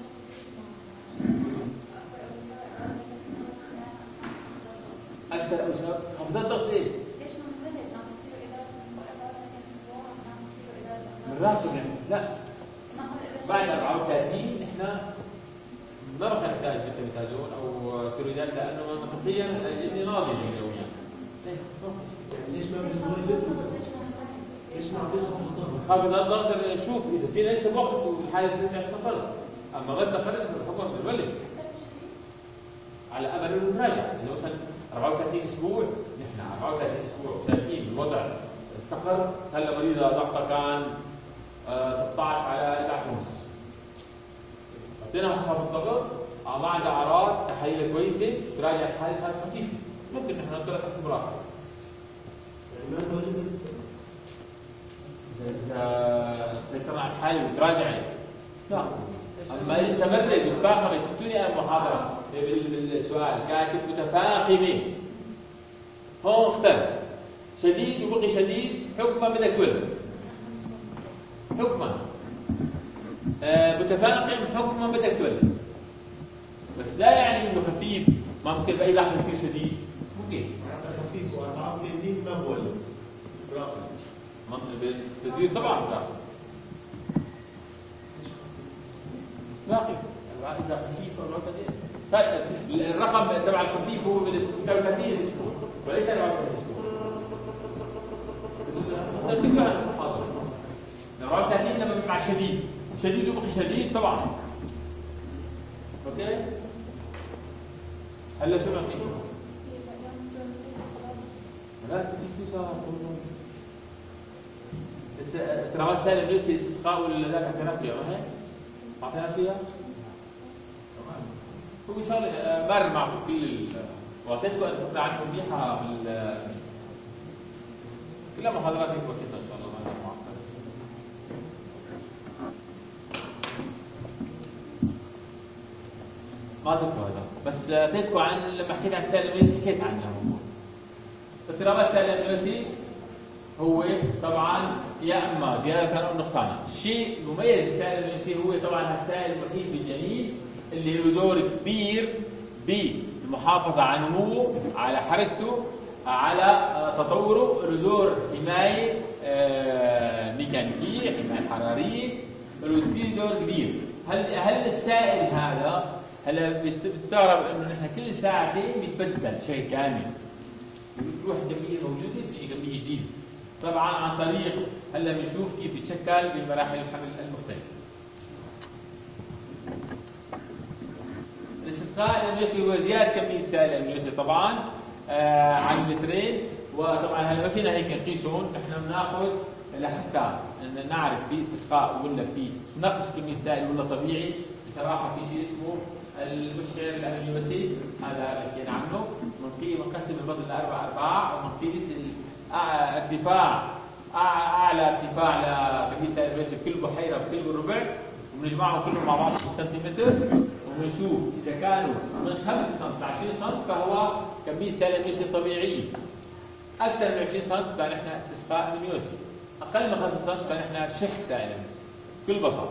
Speaker 1: أكثر أو سبب خفض الضغط إيه؟
Speaker 2: ليش ما نخلي نعمل له إدارة من فوق 34 أسبوع ونعمل له إدارة
Speaker 1: بالراحة يعني لا بعد 34 إحنا ما راح نحتاج بنتازون أو ستيرويدات لأنه منطقيا الجنين ناضج يوميا.
Speaker 5: ليش ما بنقول ليش ما
Speaker 1: خفض الضغط شوف إذا في ليس وقت والحالة ترجع تستقر، أما ما استقرت الحكم بالولد على امل انه نراجع. اذا مثلا 34 اسبوع نحن 34 اسبوع شايفين الوضع استقر، هلا مريضه ضغطها كان 16 على 11 ونص، حطينا خفض الضغط ما عندها اعراض تحاليل كويسه تراجع الحاله صارت خفيفه، ممكن نحن نحطها تحت مراقبه.
Speaker 5: يعني ما وجدت
Speaker 1: اذا سيطرنا على الحاله وتراجعت لا، اما استمرت وتفاقمت. شفتوني انا محاضره بالسؤال كاتب متفاقمه، هون اختلف شديد وبقي شديد حكما بدك ولد، حكما متفاقم حكما بدك ولد، بس لا يعني انه خفيف ما ممكن باي لحظه يصير شديد، ممكن
Speaker 5: خفيف و34 ما بولد براقب
Speaker 1: بالتدريب طبعا راقب اذا خفيف او طيب الرقم تبع الخفيف هو من 36 اسبوع وليس 34 اسبوع. 34 لما مع شديد شديد وبقي شديد طبعا. اوكي هلا شو نعطيكم؟ لا 60 صار بس ترى سالم ليس استسقاء ولا ذاك اعتناق فيها ما هي؟ اعتناق فيها؟ هو شغله مر معكم كل واعطيتكم فكره عنه منيحه كلها محاضرات هيك بسيطه ان شاء الله ما معقده. ما تذكروا هذا بس اعطيتكم عن لما حكيت عن السائل الامنيوسي حكيت عنه الموضوع. اضطراب السائل الامنيوسي هو طبعا يا اما زياده او نقصان. الشيء المميز بالسائل الامنيوسي هو طبعا السائل الوحيد بالجنين اللي له دور كبير بالمحافظه على نموه، على حركته، على تطوره، له دور حمايه ميكانيكيه، حمايه حراريه، له دور كبير. هل السائل هذا هلا بيستغرب انه نحن كل ساعتين بيتبدل شيء كامل، بتروح كميه موجوده بتيجي كميه جديده، طبعا عن طريق هلا بنشوف كيف بيتشكل بمراحل الحمل المختلفه. الاستسقاء الامنيوسي هو زياده كميه السائل الامنيوسي طبعا عن اللترين، وطبعا هلا ما فينا هيك نقيسهم، نحن بناخذ لحتى نعرف في استسقاء ولا في نقص كميه السائل ولا طبيعي. بصراحه في شيء اسمه المشعر الامنيوسي هذا حكينا عنه، بنقسم البطن لاربع ارباع وبنقيس ارتفاع اعلى ارتفاع لكميه السائل الامنيوسي بكل بحيره بكل ربع، وبنجمعهم كلهم مع بعض بالسنتيمتر ونشوف اذا كانوا من 5 سم ل 20 سم فهو كميه سائل امنيوسي طبيعيه، اكثر من 20 سم فنحن استسقاء امنيوسي، اقل من 5 سم فنحن شح سائل امنيوسي بكل بساطه.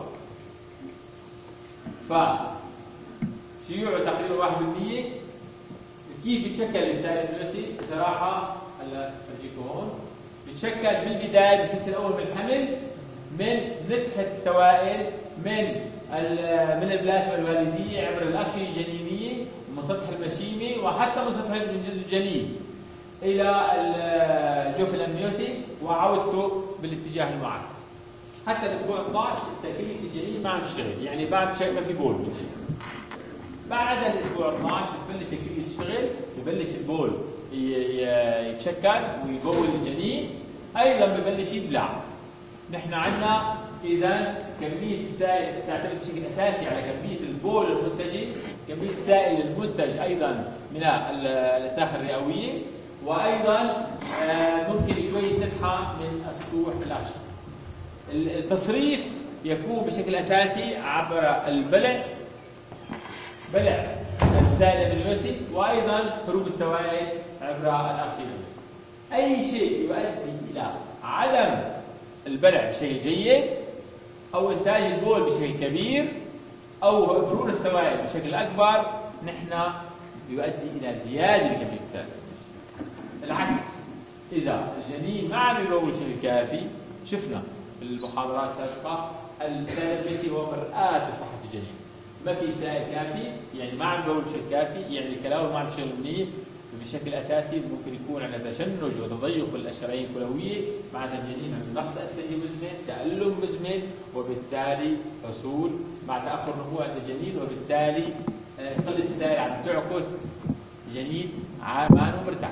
Speaker 1: شيوعه تقريبا 1%. كيف بيتشكل السائل الامنيوسي؟ بصراحه هلا بجيكم هون بيتشكل بالبدايه بالسلسله الاول من الحمل من نتفه السوائل من البلازما الوالديه عبر الاغشيه الجنينيه ومن سطح المشيمه وحتى من سطح الجنين. إلى الجوف الأمنيوسي وعودته بالاتجاه المعاكس. حتى الأسبوع 12 ساكنة الجنين ما عم تشتغل، يعني بعد شيء ما في بول بالجنين. بعد الأسبوع 12 بتبلش الكلية تشتغل، ببلش البول يتشكل ويبول الجنين، أيضا ببلش يبلع. نحن عندنا إذا كمية السائل تعتمد بشكل أساسي على كمية البول المنتجة، كمية السائل المنتج أيضا من الأساخ الرئوية، وأيضا ممكن شوية نتحة من السطوح الأغشية. التصريف يكون بشكل أساسي عبر البلع، بلع السائل الأمنيوسي، وأيضا هروب السوائل عبر الأغشية الأمنيوسي. أي شيء يؤدي إلى عدم البلع بشكل جيد أو إنتاج البول بشكل كبير أو مرور السوائل بشكل أكبر نحن يؤدي إلى زيادة بكمية السائل الأمنيوسي. العكس، إذا الجنين ما عم يبول بشكل كافي، شفنا في المحاضرات السابقة السائل الأمنيوسي هو مرآة لصحة الجنين. ما في سائل كافي يعني ما عم يبول بشكل كافي، يعني الكلاوي ما عم يشتغل منيح، بشكل أساسي ممكن يكون عندنا تشنج وتضيق بالأشرايين الكلوية، معناتها الجنين عنده نقص أكسجين مزمن، تألم مزمن، وبالتالي حصول مع تأخر نمو عند الجنين، وبالتالي قلة السائل عم تعكس الجنين عامان ومرتاح.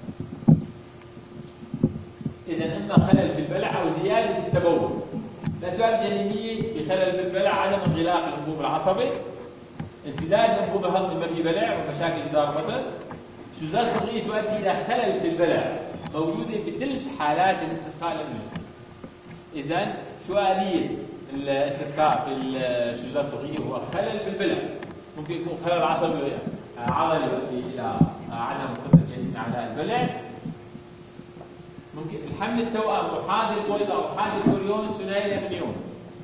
Speaker 1: إذا إما خلل في البلع أو زيادة في التبول. الأسباب الجنينية بخلل في البلع عدم انغلاق الأنبوب العصبي، انسداد الأنبوب الهضمي ما في بلع ومشاكل جدار البطن، شذوذ صغير تؤدي إلى خلل في البلع موجودة بثلث حالات الاستسقاء الأمنيوسي. إذن شو آلية الاستسقاء في الشذوذ الصغير؟ هو خلل في البلع، ممكن يكون خلل عصبي عضلي يؤدي إلى عدم قدرة الجنين على البلع، ممكن الحمل التوأم وحاد البويضة أو حاد الكوريون ثنائي الأمنيون.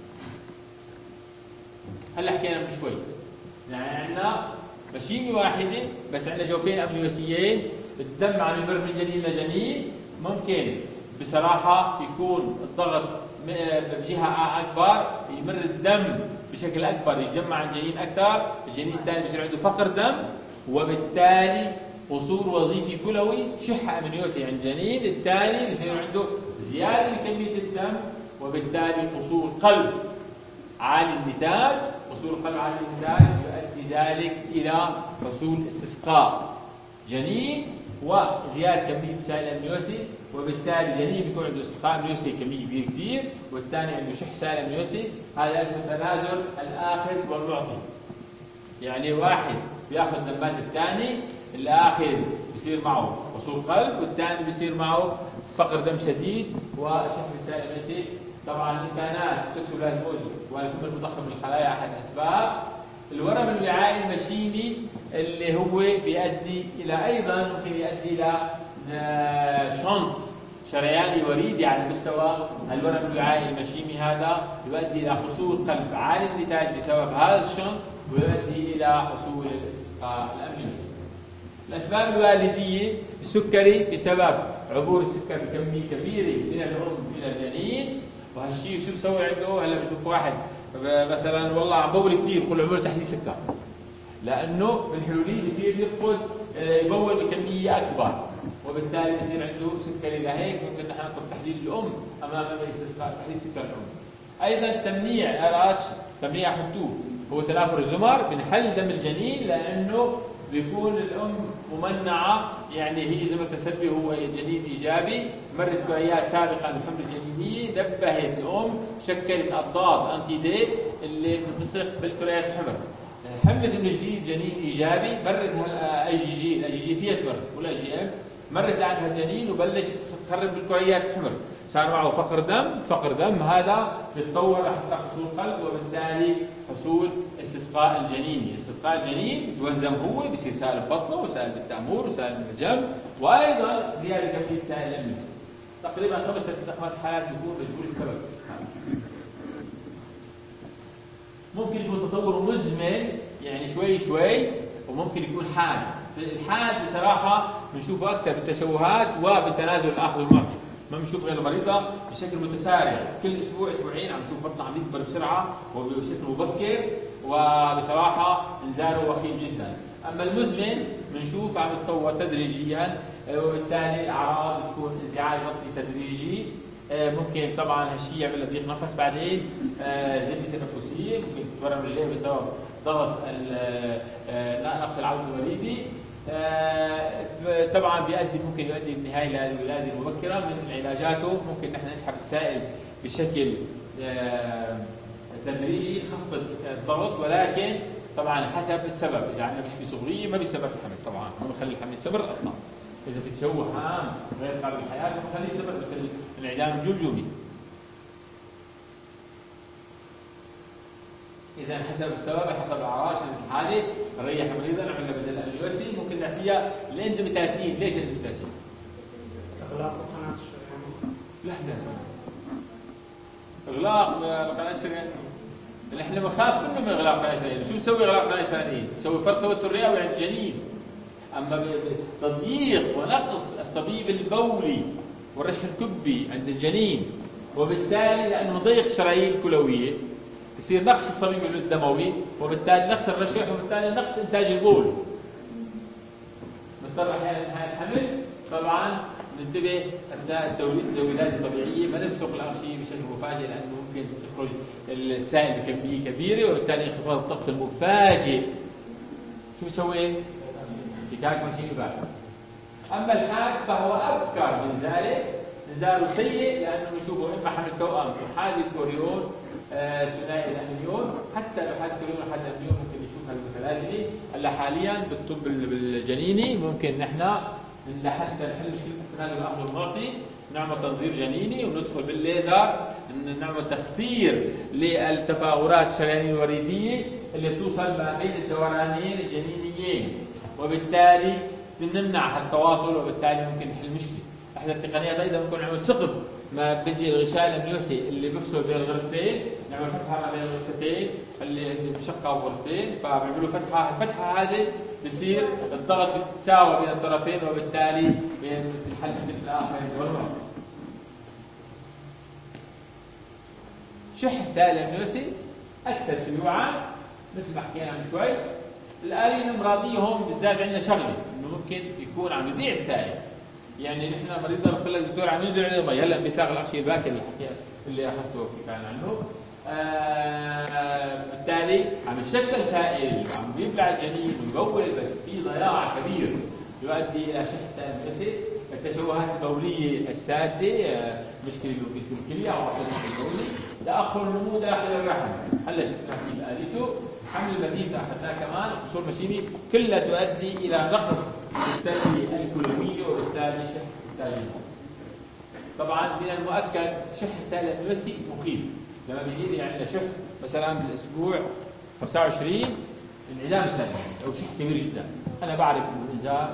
Speaker 1: هلا حكينا من شوي، يعني عندنا مشيمة واحدة بس عندنا جوفين أمنيوسيين، الدم عم يمر من جنين لجنين، ممكن بصراحة يكون الضغط بجهة أكبر، يمر الدم بشكل أكبر، يتجمع الجنين أكثر، الجنين الثاني بصير عنده فقر دم، وبالتالي قصور وظيفي كلوي، شح أمنيوسي عند الجنين الثاني بصير عنده زيادة بكمية الدم، وبالتالي قصور قلب عالي النتاج. قصور قلب عالي النتاج يؤدي ذلك إلى حصول استسقاء جنين وزيادة كمية السائل الأمنيوسي، وبالتالي الجنين بيكون عنده استسقاء أمنيوسي كمية كبيرة كثير، والثاني عنده شح سائل أمنيوسي. هذا اسمه تنازل الآخذ والمعطي، يعني واحد بياخذ دمات الثاني، الآخذ بيصير معه قصور قلب، والثاني بيصير معه فقر دم شديد وشح سائل أمنيوسي. طبعا الامكانات توكسوبلازموز والحمل المضخم للخلايا احد اسباب. الورم الوعائي المشيمي اللي هو بيؤدي الى ايضا ممكن يؤدي الى شنط شرياني وريدي على مستوى الورم الوعائي المشيمي، هذا يؤدي الى حصول قلب عالي النتاج بسبب هذا الشنط، ويؤدي الى حصول الاستسقاء الامنيوسي. الاسباب الوالديه، السكري بسبب عبور السكر بكميه كبيره من الام الى الجنين، وهالشيء شو بسوي عنده؟ هلا بشوف واحد مثلا والله عم بول كثير بقول له اعمل له تحليل سكر، لانه بالحلوليه بصير يفقد يبول بكميه اكبر، وبالتالي بصير عنده سكري. لهيك ممكن نحن ناخذ تحليل الام امام الاستسقاء، تحليل سكر الام. ايضا تمنيع RH، تمنيع حدود هو تنافر الزمر، بنحل دم الجنين لانه بيكون الام ممنعه، يعني هي زمر تسلبي هو جنين ايجابي، مرت كريات سابقا بالحمل الجنينيه، نبهت الام، شكلت اضداد انتي دي اللي بتلتصق بالكريات الحمر، حملت انه جديد جنين ايجابي، مرت الاي جي فيها تمر ولا جي ام، مرت عندها الجنين وبلش تخرب بالكريات الحمر، صار معه فقر دم هذا بيتطور لحتى حصول قلب، وبالتالي حصول استسقاء الجنيني. استسقاء الجنين يوزم هو، بيصير سائل ببطنه وسائل بالتأمور وسائل من الجنب، وايضا زياده كميه سائل الامنيوسي. تقريبا 5 حالات بيكون مجهول السبب الاستسقاء. ممكن يكون تطور مزمن يعني شوي، وممكن يكون حاد. الحاد بصراحه بنشوفه اكثر بالتشوهات وبالتنازل الاخذ والمعطي، ما بنشوف غير المريضه بشكل متسارع، كل اسبوع اسبوعين عم نشوف بطنها عم يكبر بسرعه وبشكل مبكر، وبصراحه انزاله وخيم جدا. اما المزمن بنشوف عم يتطور تدريجيا، وبالتالي الاعراض بتكون انزعاج بطني تدريجي، ممكن طبعا هالشيء يعمل ضيق نفس، بعدين زيادة التنفسية، ممكن تتورم رجليه بسبب ضغط نقص العود الوريدي. طبعا ممكن يؤدي بالنهاية إلى الولادة المبكرة. من علاجاته ممكن نحن نسحب السائل بشكل تدريجي يخفض الضغط، ولكن طبعا حسب السبب. إذا عندنا مشكلة صغرية ما بيسبب الحمل طبعا، ما بخلي الحمل يستمر أصلا. إذا في تشوه عام غير قابل للحياة ما بخليه يستمر، مثل الانعدام الجمجمي. إذا حسب السبب حسب الأعراض مثل الحالة نريح المريضة، نعمل لها بذل أمنيوسي، ممكن نعطيها الاندوميتاسين. ليش الاندوميتاسين؟
Speaker 6: إغلاق قناة الشريان.
Speaker 1: لا إغلاق قناة الشريان، نحن بنخاف منه من إغلاق قناة الشريان. شو بسوي إغلاق قناة الشريان؟ بسوي فرط توتر رئوي عند الجنين. أما تضييق ونقص الصبيب البولي والرشح الكبي عند الجنين، وبالتالي لأنه ضيق الشرايين الكلوية يصير نقص الصبيب الدموي، وبالتالي نقص الرشح، وبالتالي نقص إنتاج البول. نضطر أحيانا لنهاية الحمل طبعا ننتبه أثناء التزويدات الطبيعية، ما نفسق الأغشية بشكل مفاجئ، لأنه ممكن تخرج السائل بكمية كبيرة، وبالتالي انخفاض الضغط المفاجئ شو بيسوي؟ انفكاك ماشيني باكر. أما الحاد فهو أبكر من ذلك، نزاله سيء، لأنه بنشوفه إما حمل توأم في حادث كوريون ثنائي الأمنيون. حتى لو حادث كوريون وحادث الأمنيون ممكن نشوفها المتلازمة. هلا حاليا بالطب الجنيني ممكن نحن حتى نحل مشكلة التنازل الأخضر المعطي نعمل تنظير جنيني، وندخل بالليزر نعمل تخثير للتفاعلات الشريانية الوريدية اللي بتوصل ما بين الدورانين الجنينيين، وبالتالي نمنع هالتواصل، وبالتالي ممكن نحل مشكلة. احدى التقنيات ايضا ممكن نعمل ثقب ما بيجي الغشاء الامنيوسي اللي بيفصل بين الغرفتين، نعمل فتحه ما بين الغرفتين اللي بشقها بغرفتين، فبيعملوا فتحه. الفتحه هذه بصير الضغط بيتساوى بين الطرفين، وبالتالي بتنحل مشكله الاخرين والمرض. شح السائل الامنيوسي اكثر شيوعا مثل ما حكينا من شوي. الآلية الأمراضية هون بالذات عندنا شغلة إنه ممكن يكون عم يضيع السائل. يعني نحن مريضنا بقول لك دكتور عم ينزل عليه مي، هلا انبثاق الأغشية الباكر اللي أخذته كان عنه. بالتالي عم يشكل سائل وعم بيبلع الجنين ويبول، بس في ضياع كبير يؤدي إلى شح السائل الامنيوسي. التشوهات البولية السادة، مشكلة في الكلية أو البولي، تأخر النمو داخل الرحم، هلا شفنا في بآليته. حمل المديد أخذناه كمان، قصور مشيمي، كلها تؤدي إلى نقص التربية الكلوية، وبالتالي شح التاجين. طبعا من المؤكد شح السائل الامنيوسي مخيف. لما بيجي لي عندنا شح مثلا بالأسبوع 25 انعدام السائل أو شح كبير جدا، أنا بعرف إنه الإنزال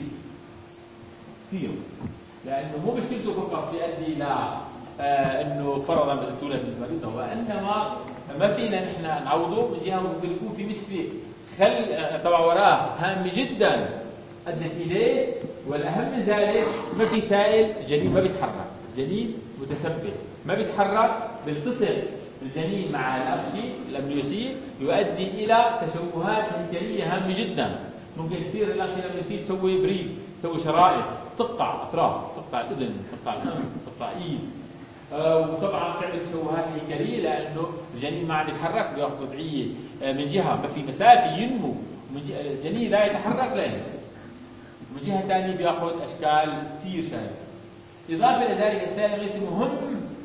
Speaker 1: كثير، لأنه مو مشكلته فقط يؤدي إلى انه فرضا بدك تولد المريضه، وانما ما فينا نحن نعوضه. من جهه ممكن يكون في مشكله طبعا وراه هامه جدا ادت اليه، والاهم من ذلك ما في سائل، الجنين ما بيتحرك، الجنين متثبت ما بيتحرك، بيلتصق الجنين مع الأغشية الأمنيوسية، يؤدي إلى تشوهات هيكلية هامة جدا. ممكن تصير الأغشية الأمنيوسية تسوي بريد، تسوي شرائط، تقطع أطراف، تقطع الأذن، تقطع الأنف، تقطع إيد، وطبعا تعمل تشوهات هيكلية، لأنه الجنين ما عم يتحرك، بياخذ وضعية من جهة ما في مسافة ينمو، الجنين لا يتحرك لا ينمو، من جهة ثانية بياخذ أشكال كثير شاذة. إضافة إلى ذلك السائل الامنيوسي مهم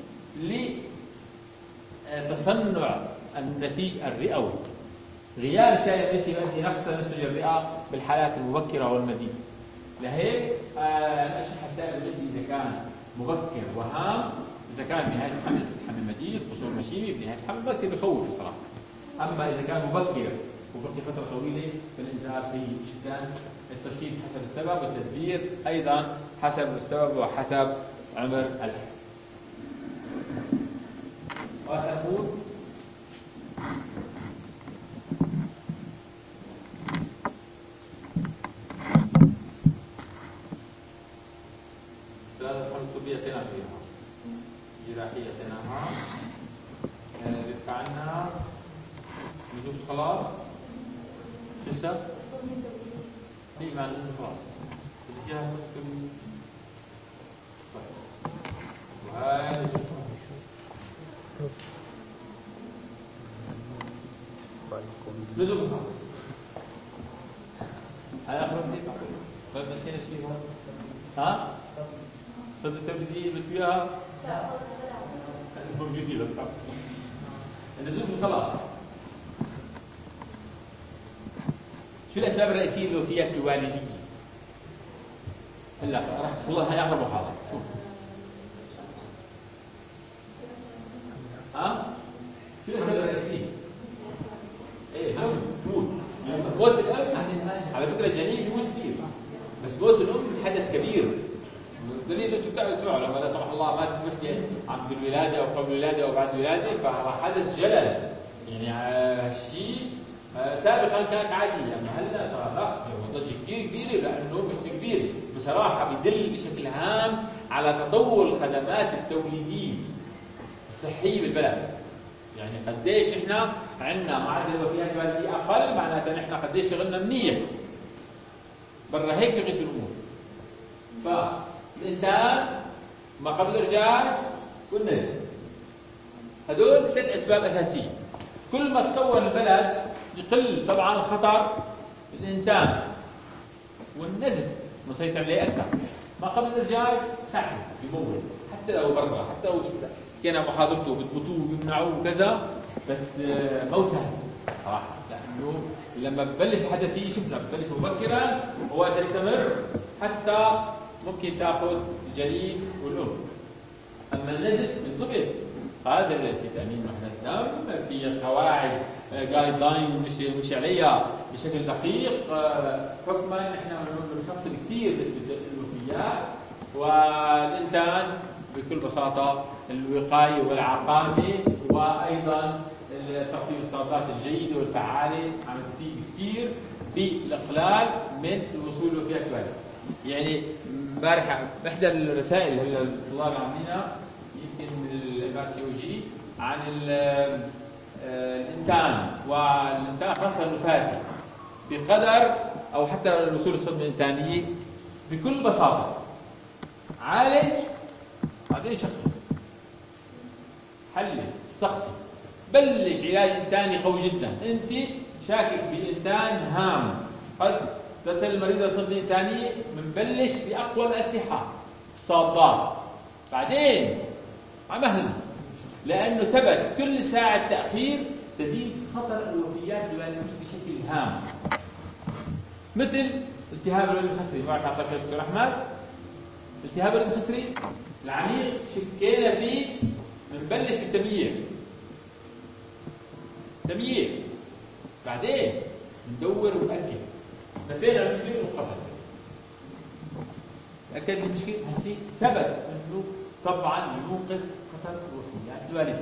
Speaker 1: لتصنع النسيج الرئوي. غياب السائل الامنيوسي يؤدي نقص نسج الرئة بالحالات المبكرة والمديدة. لهيك أشرح السائل الامنيوسي إذا كان مبكر وهام، إذا كان بنهاية الحمل، حمل مديد، قصور مشيمي، بنهاية الحمل بكر بخوف بصراحة. أما إذا كان مبكر وبقي فترة طويلة فالإنذار سيء جدا. التشخيص حسب السبب، والتدبير أيضا حسب السبب وحسب عمر الحمل. وأقول ثلاثة أحوال طبية اعتناء فيها، جراحية اعتناها، بيدفع عنا نجوز خلاص، لسه
Speaker 2: صدمة توليد.
Speaker 1: هي مع الانفراد اللي فيها صدق طيب وهاي نزل خلاص هاي اخر دقيقة ما نسينا شيء هون ها صدق التبديل اللي فيها
Speaker 2: لا خلص بلا.
Speaker 1: موجودين بس النزول خلاص. شو الاسباب الرئيسيه للوفيات الوالديه؟ هلا راح والله هي اخر محاضره شوف ها شو الاسباب الرئيسيه؟ ايه موت موت الاب على فكره الجنين بيموت كثير بس موت الام حدث كبير دليل انتم بتعرفوا تسمعوا لما لا سمح الله ماتت وحده عم بالولاده او قبل الولاده او بعد الولاده فحدث جلل يعني هالشيء سابقا كانت عاديه اما هلا صار لا ضجه كثير كبيره لانه مش كبيره بصراحه بدل بشكل هام على تطور الخدمات التوليديه الصحيه بالبلد. يعني قديش احنا عندنا معدل الوفيات الوالديه اقل معناتها نحن قديش شغلنا منيح برا هيك بقيس الامور. فالانتان ما قبل الارجاع والنزل هدول 3 اسباب اساسيه. كل ما تطور البلد يقل طبعا خطر الانتان والنزل مسيطر عليه اكثر. ما قبل الارجاع سهل بيموت حتى لو برا حتى لو كان محاضرته بيضبطوه ويمنعوه وكذا بس مو سهل صراحه لانه لما ببلش الحدث شفنا ببلش مبكرا وتستمر حتى ممكن تاخذ الجنين والام. اما النزل بالضبط قادر في تامين محل الدم في قواعد جايد لاين مش عليها بشكل دقيق حكما نحن بنخفض كثير نسبه الوفيات. والانتان بكل بساطه الوقايه والعقامه وايضا تقديم الصادات الجيده والفعاله عم تفيد كثير بالاقلال من الوصول للوفيات الوالده. يعني امبارح احدى الرسائل هلا الطلاب عاملينها يمكن من الفارسيولوجي عن الانتان والانتان خاصه النفاسي بقدر او حتى الوصول للصدمه الانتانيه بكل بساطه عالج بعدين شخص حلل استقصي بلش علاج انتاني قوي جدا. انت شاكك بانتان هام قد تصل المريض لصدمه انتانيه بنبلش باقوى الاسلحه الصادات بعدين عمهل لانه ثبت كل ساعه تاخير تزيد خطر الوفيات الوالديه بشكل هام. مثل التهاب الوريد الخثري ما اعطاك دكتور احمد التهاب الوريد الخثري العميق شكينا فيه بنبلش بالتمييع تمييع بعدين ندور ونأكد نفينا المشكله والقتل تأكد المشكله هسي ثبت انه طبعا ينقص خطر الوفيات الوالديه.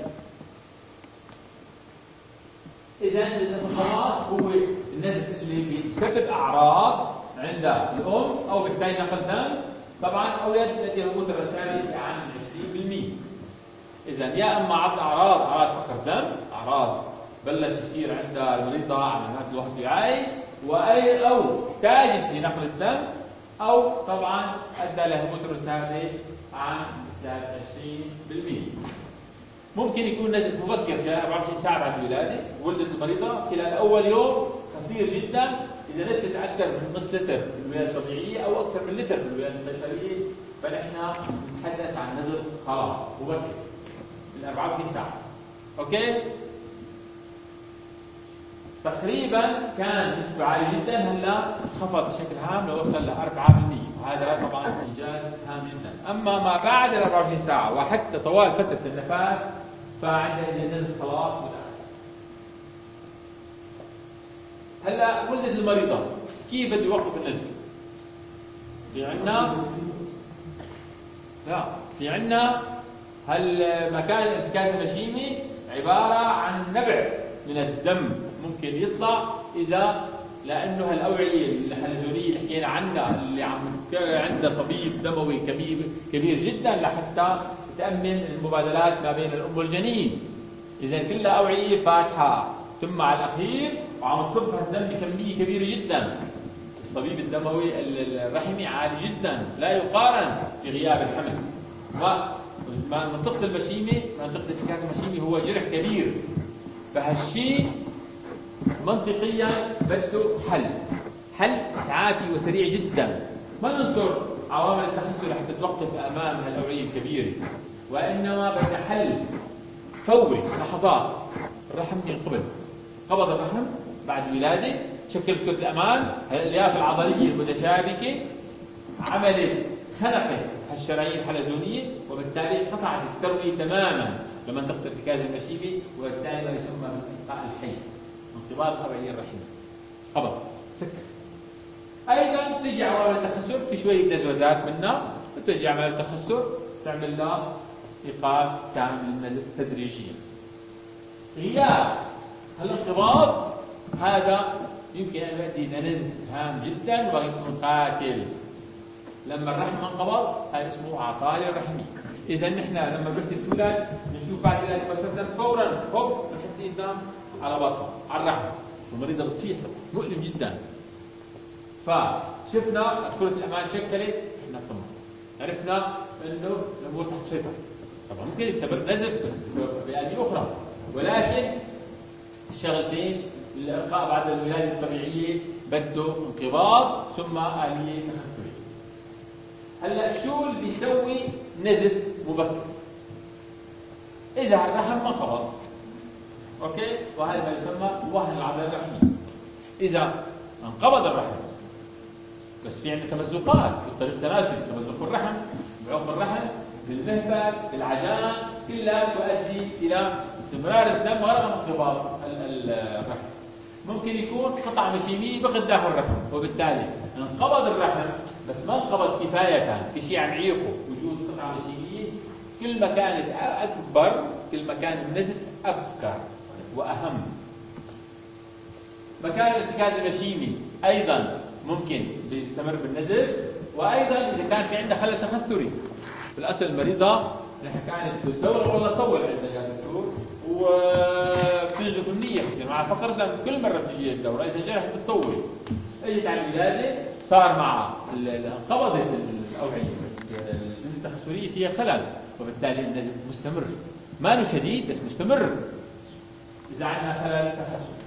Speaker 1: اذا النزف خلاص هو النزف اللي بيسبب اعراض عند الام او بيحتاج نقل دم طبعا او التي يموت الرسائل عن 20%. اذا يا اما عض اعراض فقر دم اعراض بلش يصير عند المريضه علامات الوقت الوعي واي او احتاجت لنقل الدم او طبعا ادى لهبوط الرساله عن 20%. ممكن يكون نزف مبكر خلال 24 ساعه بعد الولاده ولدت المريضه خلال اول يوم خطير جدا اذا نزفت اكثر من نص لتر بالولاده الطبيعيه او اكثر من لتر بالولاده القيصريه فنحن نتحدث عن نزف خلاص مبكر بال 24 ساعه. اوكي تقريبا كان نسبه عاليه جدا هلا انخفض بشكل عام لوصل ل 4% وهذا طبعا انجاز هام جدا. اما ما بعد ال 24 ساعه وحتى طوال فتره النفاس فعندئذ النزف خلاص متاخر. هلا ولدت المريضه كيف بده يوقف النزف؟ في عندنا هالمكان الارتكاز المشيمي عباره عن نبع من الدم ممكن يطلع اذا لانه هالاوعيه الحلزونيه اللي حكينا عنها اللي عندها صبيب دموي كبير جدا لحتى تامن المبادلات ما بين الام والجنين. اذا كلها اوعيه فاتحه ثم على الاخير وعم تصب الدم بكميه كبيره جدا الصبيب الدموي الرحمي عالي جدا، لا يقارن بغياب الحمل. ومنطقة المشيمة، منطقة انفكاك المشيمة هو جرح كبير، فهالشيء منطقيا بده حل إسعافي وسريع جدا. ما ننطر عوامل التخثر حتى توقف أمام هالأوعية الكبيرة، وإنما بدنا حل فوري، لحظات. الرحم قبض الرحم بعد الولادة، شكل كتلة أمان، الألياف العضلية المتشابكة عملت خنقت هالشرايين الحلزونية، وبالتالي قطعت التروية تماما لمنطقة ارتكاز المشيمة، وبالتالي ما يسمى بالانقطاع الحي، انقباض الأوعية الرحمية، قبض سكر. أيضا تجي عوامل التخثر، في شوية دزوزات منها، وتجي عوامل التخثر تعمل لها إيقاف تام للنزف تدريجيا. غياب الانقباض هذا يمكن أن يؤدي إلى نزف هام جدا ويكون قاتل. لما الرحم انقبض هذا اسمه عطالة رحمية. إذا نحن لما بنت تولد بنشوف بعد ولادة مباشرة فورا بنحط ايدنا على بطنها على الرحم، والمريضة بتصيح، مؤلم جدا. فشفنا كرة الأمان شكلت، احنا طمنا، عرفنا انه الامور تحت السيطرة. طبعا ممكن يستمر نزف بس بسبب بآلية أخرى، ولكن الشغلتين الإلقاء بعد الولادة الطبيعية بده انقباض ثم آلية تخثرية. هلا شو اللي بيسوي نزف مبكر؟ إذا الرحم ما انقبض، أوكي، وهذا ما يسمى وهن العضلة الرحمية. إذا انقبض الرحم بس في عندنا تمزقات في الطريق التناسلي، تمزق الرحم، بعقم الرحم، بالمهبل، بالعجان، كلها تؤدي إلى استمرار الدم رغم انقباض الرحم. ممكن يكون قطع مشيمية بقداح الرحم، وبالتالي انقبض الرحم بس ما انقبض كفاية، في شيء عم يعيقه وجود قطعة مشيمية. كل ما كانت أكبر كل ما كان النزف أبكر وأهم. مكان الارتكاز المشيمي أيضا ممكن يستمر بالنزف، وأيضا إذا كان في عندها خلل تخثري. في الأصل المريضة نحن كانت بالدورة والله تطول عندها يا دكتور، وبتنزف النية بصير معها فقر دم كل مرة بتجي الدورة، إذا جرحت بتطول. اجت على الولادة صار مع انقبضت الأوعية بس التخثرية فيها خلل، وبالتالي النزف مستمر، ما له شديد بس مستمر إذا عندنا خلل تخثري.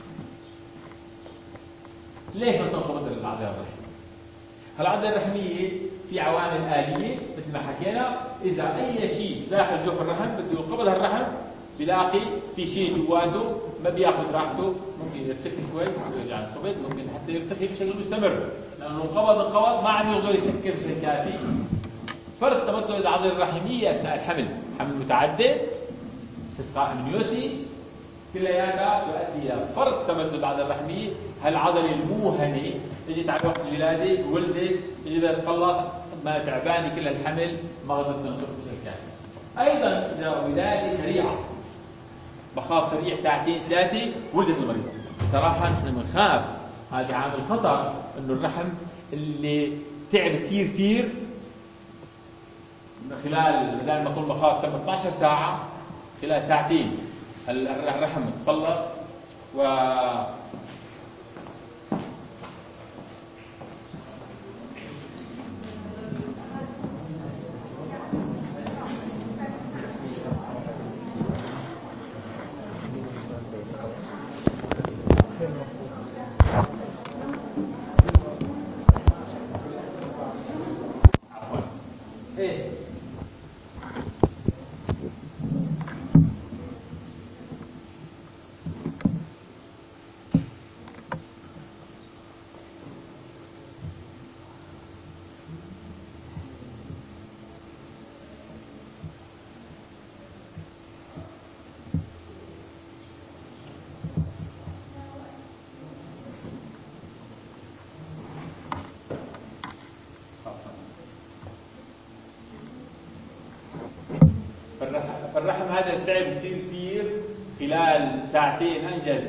Speaker 1: ليش ما تنقبض العضلة الرحمية؟ العضلة الرحمية في عوامل آلية مثل ما حكينا. إذا أي شيء داخل جوف الرحم بده ينقبض الرحم، بيلاقي في شيء جواته ما بياخذ راحته، ممكن يرتخي شوي ويرجع ينقبض، ممكن حتى يرتخي بشكل مستمر، لأنه انقبض ما عم يقدر يسكر بشكل كافي. فرط تمدد العضلة الرحمية أثناء الحمل، حمل متعدد، استسقاء امنيوسي، كلياتها تؤدي الى فرط تمدد العضله الرحميه. هالعضله الموهنه اجت على وقت الولاده ولدت، اجت بدها تخلص، ما تعبانه كل الحمل، ما قدرت تنطق بشكل كامل. ايضا اذا ولاده سريعه، بخاط سريع ساعتين ثلاثه ولدت المريضه، صراحه نحن بنخاف، هذا عامل خطر، انه الرحم اللي تعب كثير خلال بدل ما يكون بخاط 18 ساعه، خلال ساعتين الرحم تخلص. و ايه فالرحم هذا تعب كثير خلال ساعتين انجز.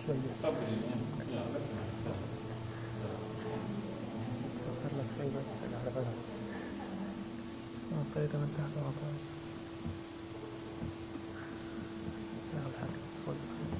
Speaker 1: صبر
Speaker 7: كسر لك شيء بس على بالك طريقة من تحت وعطاش لا الحركة بس فوق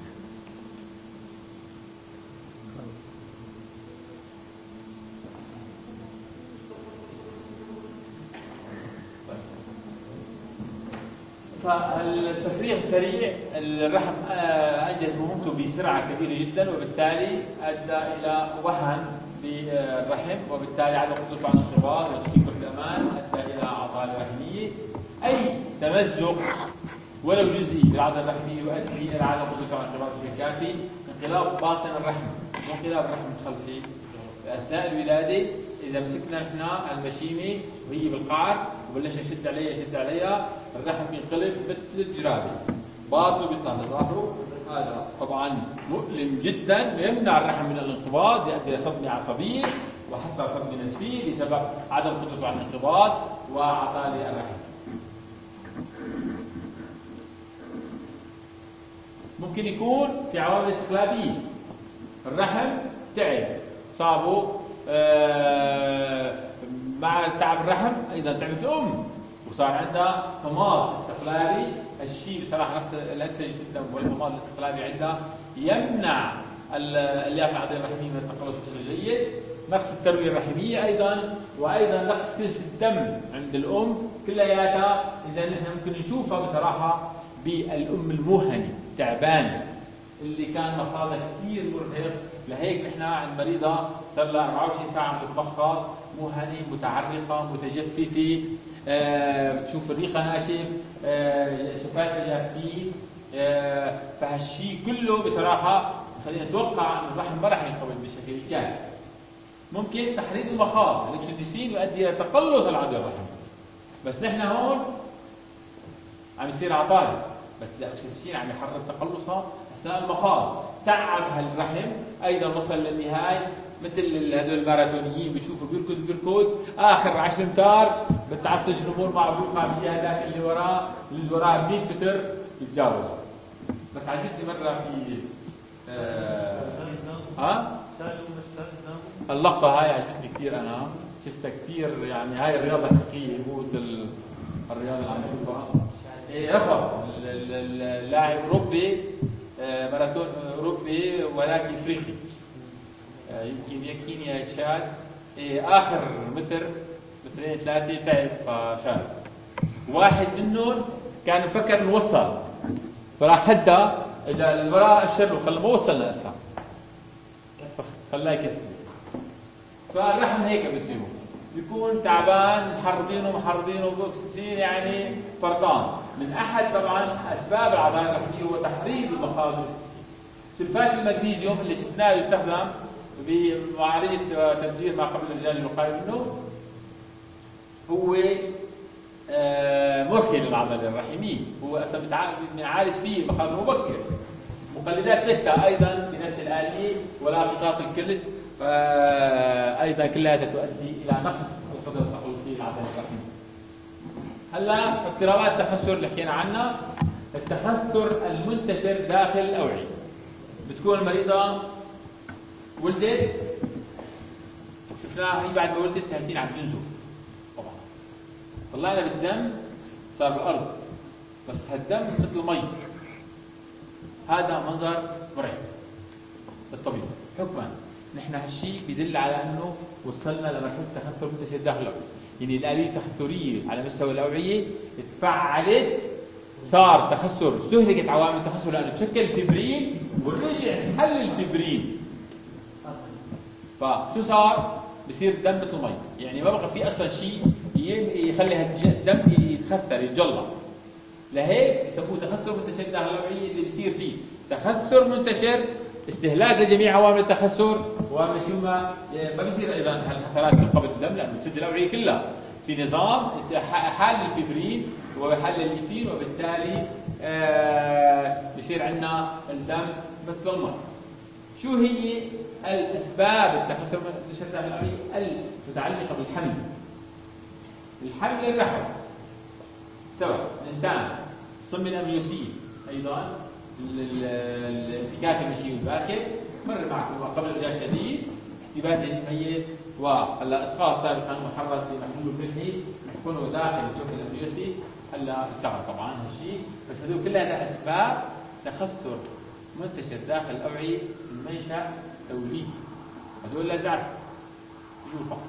Speaker 1: فالتفريغ السريع الرحم أنجز مهمته بسرعة كبيرة جدا، وبالتالي أدى إلى وهن للرحم، وبالتالي عدم قدرته على الانقباض وتشكيك الأمان، أدى إلى عضلة رحمية. أي تمزق ولو جزئي بالعضلة الرحمية يؤدي إلى عدم قدرته على الانقباض بشكل كافي. انقلاب باطن الرحم مو انقلاب الرحم الخلفي. أثناء الولادة إذا مسكنا احنا المشيمة وهي بالقعر وبلشنا نشد عليها الرحم بينقلب مثل الجرابة، باطنه بيطلع لظهره. هذا طبعا مؤلم جدا ويمنع الرحم من الانقباض، يؤدي إلى صدمة عصبية وحتى صدمة نزفية بسبب عدم قدرته على الانقباض وعطالة الرحم. ممكن يكون في عوامل استقلابية، الرحم تعب صابه مع تعب الرحم أيضا تعبت الأم وصار عندها حماض استقلابي. الشيء بصراحة نقص الأكسجين في الدم والحماض الاستقلابي عندها يمنع الياف العضلة الرحمية من التقلص بشكل جيد. نقص التروية الرحمية أيضا، وأيضا نقص كلس الدم عند الأم، كلياتها إذا نحن ممكن نشوفها بصراحة بالأم الموهنة تعبانة اللي كان مخاضها كثير مرهق. لهيك نحن عند مريضة صار لها 24 ساعة بتتبخر، موهنة متعرقة متجففة، بتشوف الريقة ناشف، شفايفها جافين. فهالشيء كله بصراحة خلينا نتوقع أن الرحم ما راح ينقبض بشكل كامل. ممكن تحريض المخاض الاكسيتوسين يؤدي إلى تقلص العضلة الرحمية، بس نحن هون عم يصير عطالة، بس الاكسيتوسين عم يحرك تقلصها اثناء المخاض، تعب هالرحم. ايضا وصل للنهايه مثل هذول الماراثونيين بيشوفوا بيركض اخر 10 امتار بتعصج الامور مع بيوقع بيجي هذاك اللي وراه 100 متر بيتجاوز. بس عجبني مره في اللقطه هاي عجبتني كثير، انا شفتها كثير. يعني هاي الرياضه حقيقيه مو مثل الرياضه اللي عم نشوفها. رفض اللاعب اوروبي ماراثون اوروبي ولكن افريقي، يمكن يا كينيا يا تشاد، اخر متر مترين ثلاثه تعب فشارك. واحد منهم كان مفكر انه وصل فراح حدى اجى الوراء اشر له خلى ما وصلنا هسه خلاه يكفي. فالرحم هيك بيصيروا بيكون تعبان محرضينه باكسجين يعني فرطان. من احد طبعا اسباب العضلات الرحميه هو تحريض المخاض بالاكسجين. سلفات المغنيسيوم اللي شفناه يستخدم بمعالجه تدبير ما قبل الرجال الوقايه منه هو مرخي للعضله الرحميه، هو اصلا بنعالج فيه المخاض المبكر. مقلدات بيتا ايضا بنفس الاليه ولاقطات الكلس ايضا كلها تؤدي الى نقص القدره التقلصيه للعضله الرحميه. هلا اضطرابات التخثر اللي حكينا عنها، التخثر المنتشر داخل الاوعيه. بتكون المريضه ولدت شفناها هي بعد ما ولدت شايفين عم تنزف، طبعا طلعنا بالدم صار بالارض بس هالدم مثل مي. هذا منظر مرعب للطبيب حكما. نحن هالشيء بيدل على انه وصلنا لمرحله تخثر منتشر داخل الاوعيه، يعني الاليه التخثريه على مستوى الاوعيه تفعلت، صار تخثر، استهلكت عوامل التخثر لانه تشكل فبرين ورجع حل الفبرين. فشو صار؟ بصير الدم مثل مي، يعني ما بقى في اصلا شيء يخلي الدم يتخثر يتجلط. لهيك يسموه تخثر منتشر داخل الاوعيه. اللي بيصير فيه تخثر منتشر، استهلاك لجميع عوامل التخثر، وما بيصير ايضا هالخثرات تنقبض الدم لانه بتسد الاوعيه كلها في نظام حل الفبرين وحل الليفين، وبالتالي بيصير عندنا الدم مثل الماء. شو هي الاسباب التخثر المنتشر داخل الاوعيه المتعلقه بالحمل؟ الحمل الرحم سبب الانتان، الصمة الامنيوسية ايضا الانفكاك المشي والباكر، مر معكم قبل الرجاء الشديد، احتباس الميت، وهلا اسقاط سابقا محرك بمحلول فلحي محكونه داخل الجوف الامنيوسي، هلا اشتغل طبعا هالشيء، بس هذول كلها اسباب تخثر منتشر داخل الاوعيه المنشا توليدي، هذول لازم نعرف شو الفحص.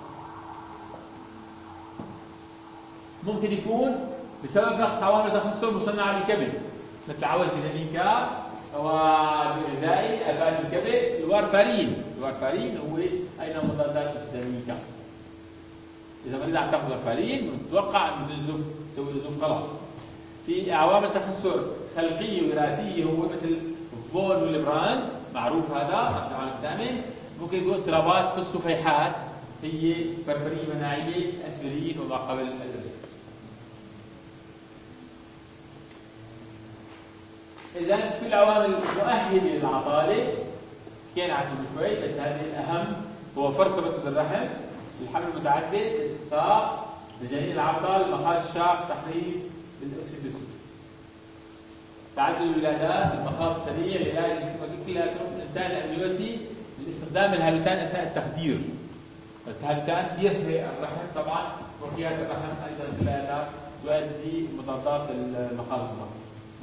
Speaker 1: ممكن يكون بسبب نقص عوامل تخثر مصنعه بالكبد مثل عوز فيتامين وغذائي افات الكبد، الوارفارين هو ايضا مضادات فيتامين ك. اذا مريض عم تاخذ وارفارين متوقع انه نزف تسوي نزف خلاص. في عوامل تخثر خلقيه وراثيه هو مثل فون والبران، معروف هذا العامل الثامن. ممكن يكون اضطرابات بالصفيحات هي فرفريه مناعيه اسبرين وما قبل الارجاء. إذا شو العوامل المؤهلة للعطالة؟ حكينا عنه شوي بس هذه الأهم، هو فرط رتبة الرحم، الحمل المتعدد، الإسقاط، الجنين العطل، مخاض الشاق، تحريك بالأكسيتوسين. تعدد الولادات، المخاض السريع، العلاج كلها الإنتاج الأمنيوسي، الاستخدام الهالوتان أثناء التخدير. الهالوتان بيرخي الرحم طبعا، وفيات الرحم أيضا كلها تؤدي مضادات المخاض المرض.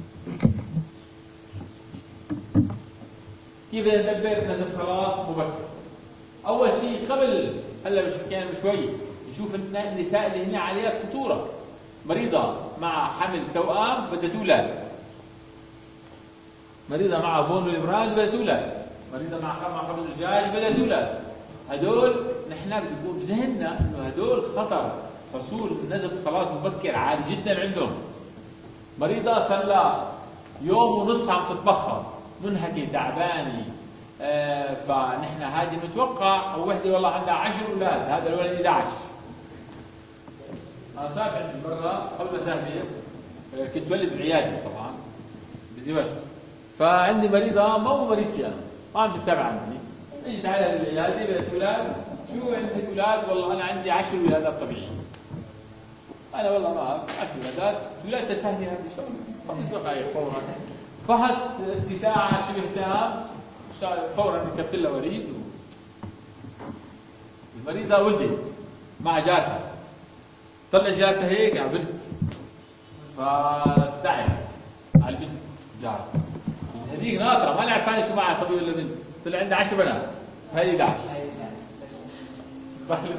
Speaker 1: كيف ندبر نزف خلاص مبكر؟ اول شيء قبل هلا مش حكينا من شوي نشوف النساء اللي هن عليها خطوره، مريضه مع حمل توأم بدها تولد، مريضه مع فون والبران بدها تولد، مريضه مع قبل الرجال بدها تولد، هدول نحن بيكون بذهننا انه هدول خطر حصول نزف خلاص مبكر عالي جدا عندهم. مريضه صار لها يوم ونص عم تتبخر، منهكه تعبانه، فنحن هذه متوقع، او وحده والله عندها 10 اولاد، هذا الولد 11. انا صار عندي مره قبل ما اسافر كنت ولد بعيادي طبعا بدمشق، فعندي مريضه ما هو مريضتي انا، ما عم تتابع عندي، اجت على العياده بدها اولاد، شو عندك اولاد؟ والله انا عندي 10 ولادات طبيعيين. انا والله ما اعرف 10 ولادات، ولاد تسهلي هذه شغله 5 دقائق فورا، فحص اتساع شبه تام، فورا كتبت لها وريد المريضه ولدت مع جارتها، طلع جارتها هيك على بنت، فاستعبت على البنت جارتها، هذيك ناطره ما عرفانه شو معها صبي ولا بنت، طلع عندها 10 بنات، هاي 11 دخلت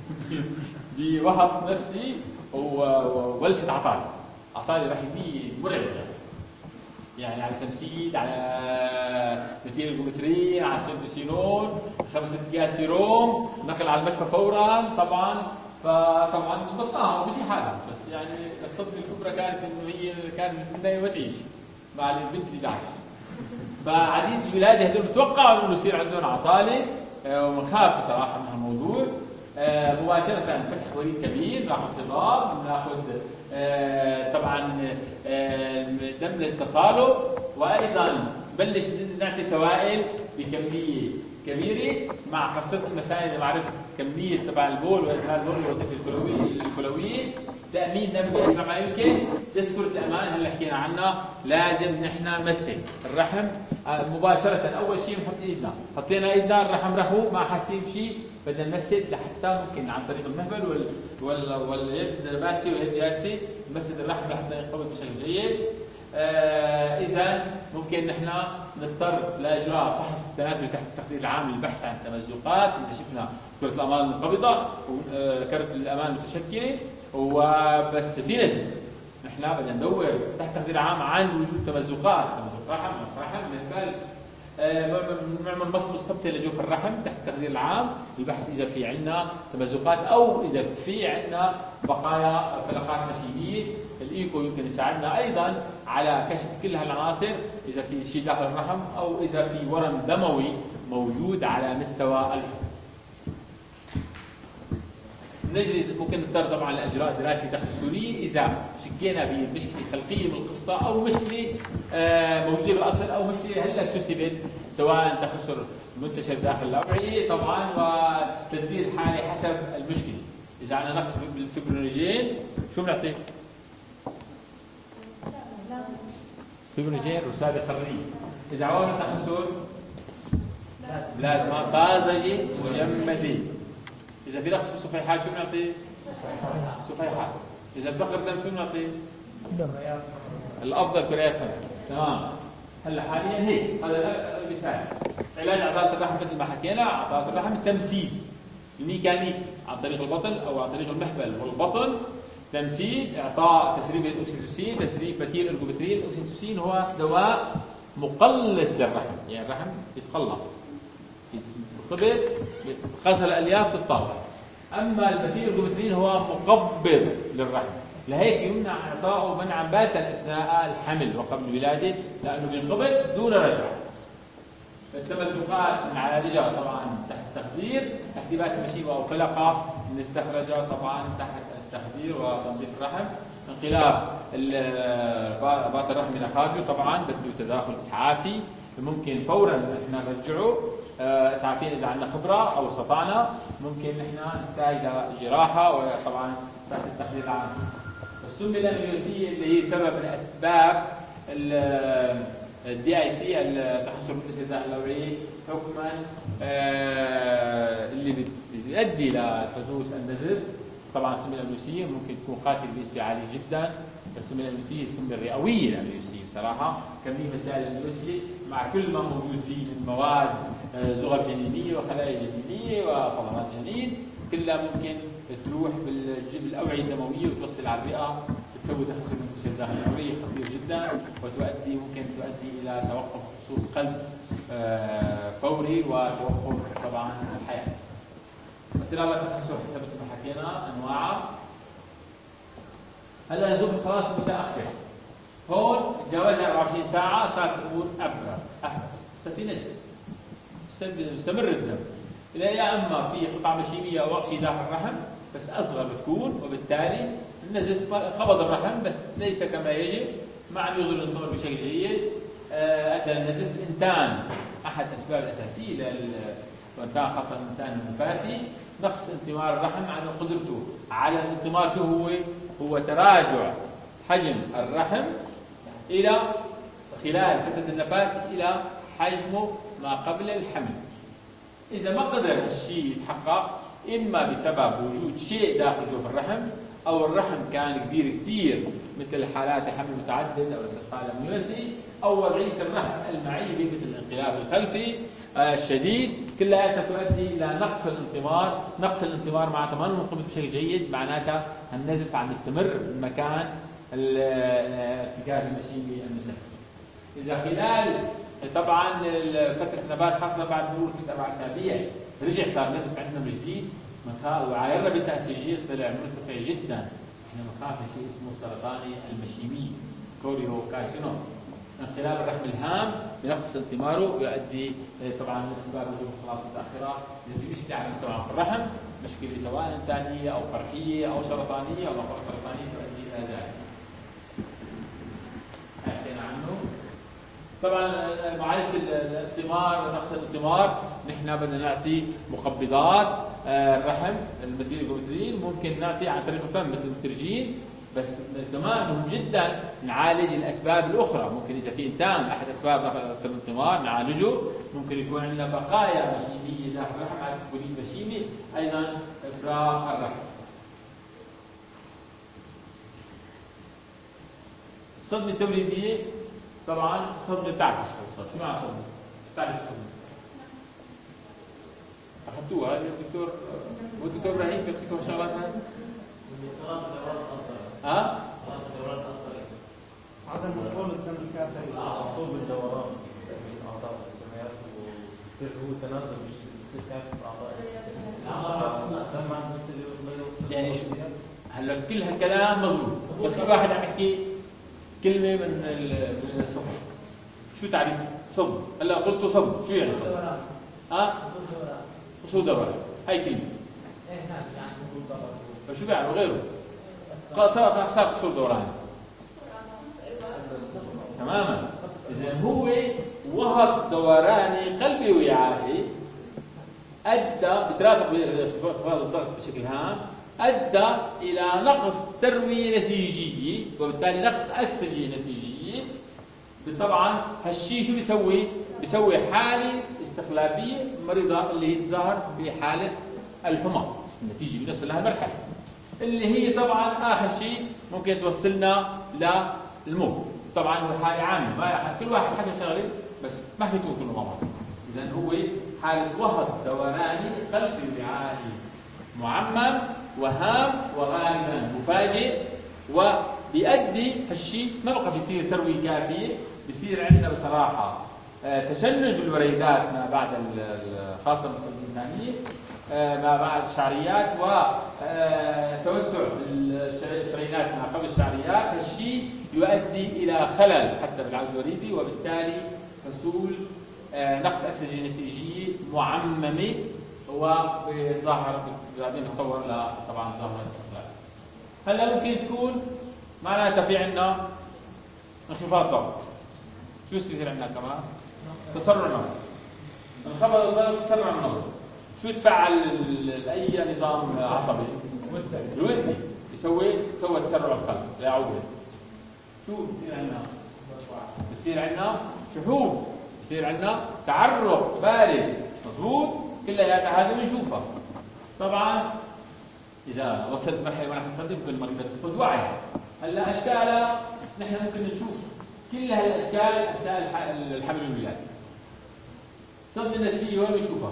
Speaker 1: بوهق نفسي وبلشت عطالي رحميه مرعبه يعني على تمسيد، على ميثيل الجلوترين، على السيمبوسينون، 5 اكياس سيروم، نقل على المشفى فورا طبعا. فطبعا ضبطناها ومشي حالها، بس يعني الصدمه الكبرى كانت انه هي كان بدها ما تعيش مع البنت اللي 11. فعديد الولاده هذول متوقع انه يصير عندهم عطاله، ونخاف بصراحه من هالموضوع. مباشره فتح وريد كبير، ناخذ خضاب، ناخذ طبعا دم للتصالب، وايضا نبلش نعطي سوائل بكميه كبيره مع قصه المسائل لمعرفه كميه تبع البول وادخال البول والوظيفه الكلويه، تامين دم باسرع ما يمكن، تذكره الامان هلا حكينا عنها، لازم نحن نمسك الرحم مباشره. اول شيء بنحط ايدنا، حطينا ايدنا الرحم رخو ما حاسين بشيء، بدنا نمسد لحتى ممكن عن طريق المهبل واليد ماسه واليد جالسه نمسد الرحم لحتى ينقبض بشكل جيد. اذا ممكن نحن نضطر لاجراء فحص تناسلي تحت التخدير العام للبحث عن تمزقات، اذا شفنا كره الامان المنقبضه وكره الامان المتشكله وبس في نزف، نحن بدنا ندور تحت التخدير العام عن وجود تمزق رحم مهبل، نعمل مص مستبطئ لجوف الرحم تحت التخدير العام للبحث اذا في عندنا تمزقات او اذا في عندنا بقايا فلقات نسيجيه. الايكو يمكن يساعدنا ايضا على كشف كل هالعناصر، اذا في شيء داخل الرحم او اذا في ورم دموي موجود على مستوى الحمل. ممكن نضطر طبعا لاجراء دراسه تخصصيه اذا شكينا بمشكله خلقيه بالقصه او مشكله موجوده بالاصل او مشكله هلا اكتسبت، سواء تخثر منتشر داخل الاوعيه طبعا، وتدبير الحاله حسب المشكله. اذا عندنا نقص بالفبرينوجين شو بنعطي؟ فيبرينوجين رسالة قرنية. إذا عوامل تخثر بلازما طازجة مجمدة. إذا في نقص في الصفيحات شو بنعطي؟ صفيحات. إذا بفقر دم شو بنعطي؟ الأفضل كريات دم. تمام. هلا حاليا هيك هذا مثال. علاج عضلات الرحم مثل ما حكينا، عضلات الرحم التمثيل الميكانيكي عن طريق البطن أو عن طريق المحبل والبطن. تمثيل، إعطاء تسريب الأكسيتوسين، تسريب بتيل إرجوبترين. الأكسيتوسين هو دواء مقلص للرحم، يعني الرحم يتقلص، يتقبض، قصر الألياف تتطور. أما البتيل إرجوبترين هو مقبض للرحم، لهيك يمنع إعطاؤه منعا باتا أثناء الحمل وقبل الولادة، لأنه بينقبض دون رجعة. التمزقات نعالجها طبعا تحت التخدير، احتباس المشيمة أو فلقة نستخرجها طبعا تحت التخدير وتنظيف الرحم. انقلاب باط الرحم إلى خارجه طبعا بده تداخل إسعافي، ممكن فورا احنا نرجعه إسعافيا إذا عندنا خبرة أو استطعنا، ممكن احنا نحتاج إلى جراحة وطبعا تحت التخدير العام. السم الأميلوسية اللي هي سبب من أسباب الدي اي سي التخثر بالنسبة اللوعي حكما اللي بيؤدي لحدوث النزف. طبعا السم الأميلوسية ممكن تكون قاتل بنسبة عالية جدا. السم الأميلوسية السم الرئوية الأميلوسية بصراحة كمية مسائل الأميلوسية مع كل ما موجود فيه من مواد زغب جنينية وخلايا جنينية وفضلات جنين كلها ممكن تروح بالأوعية الدموية وتوصل على الرئة، تسوي تخثر منتشر داخل الأوعية خطير جدا، ممكن تؤدي إلى توقف خصوص القلب فوري وتوقف طبعا الحياة. اضطراب التخثر حسب ما حكينا أنواعها. هلا نزوم خلاص متأخر، هون تجاوزها 24 ساعة صارت الأمور أبرد بس في نزف يستمر الدم إلى يا أما في قطع مشيمية أو أغشية داخل الرحم بس أصغر بتكون، وبالتالي النزف قبض الرحم بس ليس كما يجب، مع أن يظهر الانتظار بشكل جيد. أدى النزف الإنتان أحد الأسباب الأساسية والإنتان خاصة الإنتان النفاسي، نقص انتمار الرحم عن قدرته على الانتمار. شو هو تراجع حجم الرحم إلى خلال فترة النفاس إلى حجمه ما قبل الحمل. إذا ما قدر هالشيء يتحقق إما بسبب وجود شيء داخل جوف الرحم أو الرحم كان كبير كثير مثل حالات الحمل المتعدد أو الاستثقال الأميلوسي أو وضعية الرحم المعيبة مثل الانقلاب الخلفي الشديد، كلها تؤدي إلى نقص الانتمار. نقص الانتمار معناتها ما ننقبض بشكل جيد، معناتها النزف عم يستمر بمكان ارتكاز المشيمي المسكن. إذا خلال طبعا فترة النفاس حصل بعد مرور 3-4 أسابيع رجع صار نزف عندنا من جديد، وعايرنا بالتأسيجية طلع مرتفع جدا، احنا بنخاف من شيء اسمه سرطاني المشيمي كوريو كارسينوم. انقلاب الرحم الهام بنقص انتماره يؤدي طبعا من اسباب وجود الخلاص المتاخره. اذا في مشكله على مستوى في الرحم، مشكله سواء انتانيه او قرحيه او سرطانيه او مقر سرطانيه تؤدي الى ذلك. حكينا عنه. طبعا معالجه الانتمار ونقص الانتمار، نحن بدنا نعطي مقبضات الرحم الميثيل إرجوبترين، ممكن نعطي عن طريق الفم مثل المترجين، بس كمان مهم جدا نعالج الاسباب الاخرى. ممكن اذا في انتان احد اسباب نقص الانتمار نعالجه، ممكن يكون عندنا بقايا مشيميه داخل الرحم على تكوين مشيمي، ايضا افراغ الرحم. الصدمه التوليديه طبعا صدمه بتعرف شو معنى صدمه؟ بتعرف الصدمه؟ اخذتوها يا دكتور؟ والدكتور ابراهيم بيعطيكم شغلات ها؟
Speaker 6: عدم وصول الدم الكافي.
Speaker 3: وصول بالدوران في الاعضاء والدميات، وهو تنازل بيصير كافي في الاعضاء.
Speaker 1: يعني شو هلا كل هالكلام مضبوط، بس في واحد عم يحكي كلمه من الصبر. شو تعريف صبر؟ هلا قلت صبر، شو يعني صبر؟ ها؟ وصول دوران، هاي كلمه. فشو بيعملوا غيره؟ صار وصول دوران تماما. إذا هو وهب دوراني قلبي وعائي أدى بترافق انخفاض الضغط بشكل هام، أدى إلى نقص تروية نسيجية وبالتالي نقص أكسجة نسيجية، طبعا هالشيء شو بيسوي؟ بيسوي حالة استخلافية مريضة اللي هي تظهر بحالة الحمى النتيجة بنوصل لها المرحلة اللي هي طبعا آخر شيء ممكن توصلنا للموت. طبعا هو حالة عامة ما كل واحد حكى شغله بس ما حكيتوا كله مع بعض. إذا هو حالة وهج دوراني قلبي وعائي معمم وهام وغالبا مفاجئ وبيؤدي هالشيء ما بقى بيصير تروية كافية، بيصير عندنا بصراحة تشنج بالوريدات ما بعد خاصة المصلين الثانية ما بعد الشعريات وتوسع الشريانات ما قبل الشعريات. هالشيء يؤدي إلى خلل حتى بالعقد الوريدي وبالتالي حصول نقص أكسجين نسيجية معممة وبتظهر بعدين تتطور طبعا ظاهرة الاستقلال. هلا ممكن تكون معناتها في عندنا انخفاض ضغط. شو يصير عندنا كمان؟ تسرع نبض. انخفض الضغط تسرع النبض. شو يتفعل اي نظام عصبي؟ الودي سوى تسرع القلب لا يعود. شو بصير عندنا؟ بصير عندنا شحوب، بصير عندنا تعرق بارد، مضبوط؟ كلها هذا بنشوفها. طبعا اذا وصلت مرحله ونحن نقدم ممكن المريضه تفقد وعي. هلا اشكالها نحن ممكن نشوف كل هالاشكال اثناء الحمل والولاده. صدمه النسيجيه وين بنشوفها؟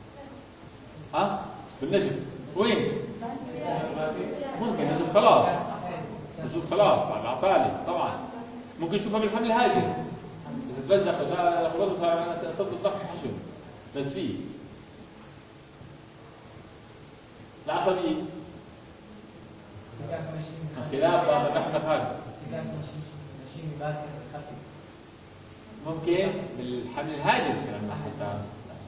Speaker 1: بالنزف. وين؟ ممكن نزف خلاص. نزف خلاص بعد العطاله طبعا. ممكن نشوفها بالحمل الهاجر. اذا تبزق لخبطه صار صدمه ضغط حشو بس فيه. العصبيه انقلاب بعض الرحم هذا ممكن بالحمل الهاجر يصير عندنا حتى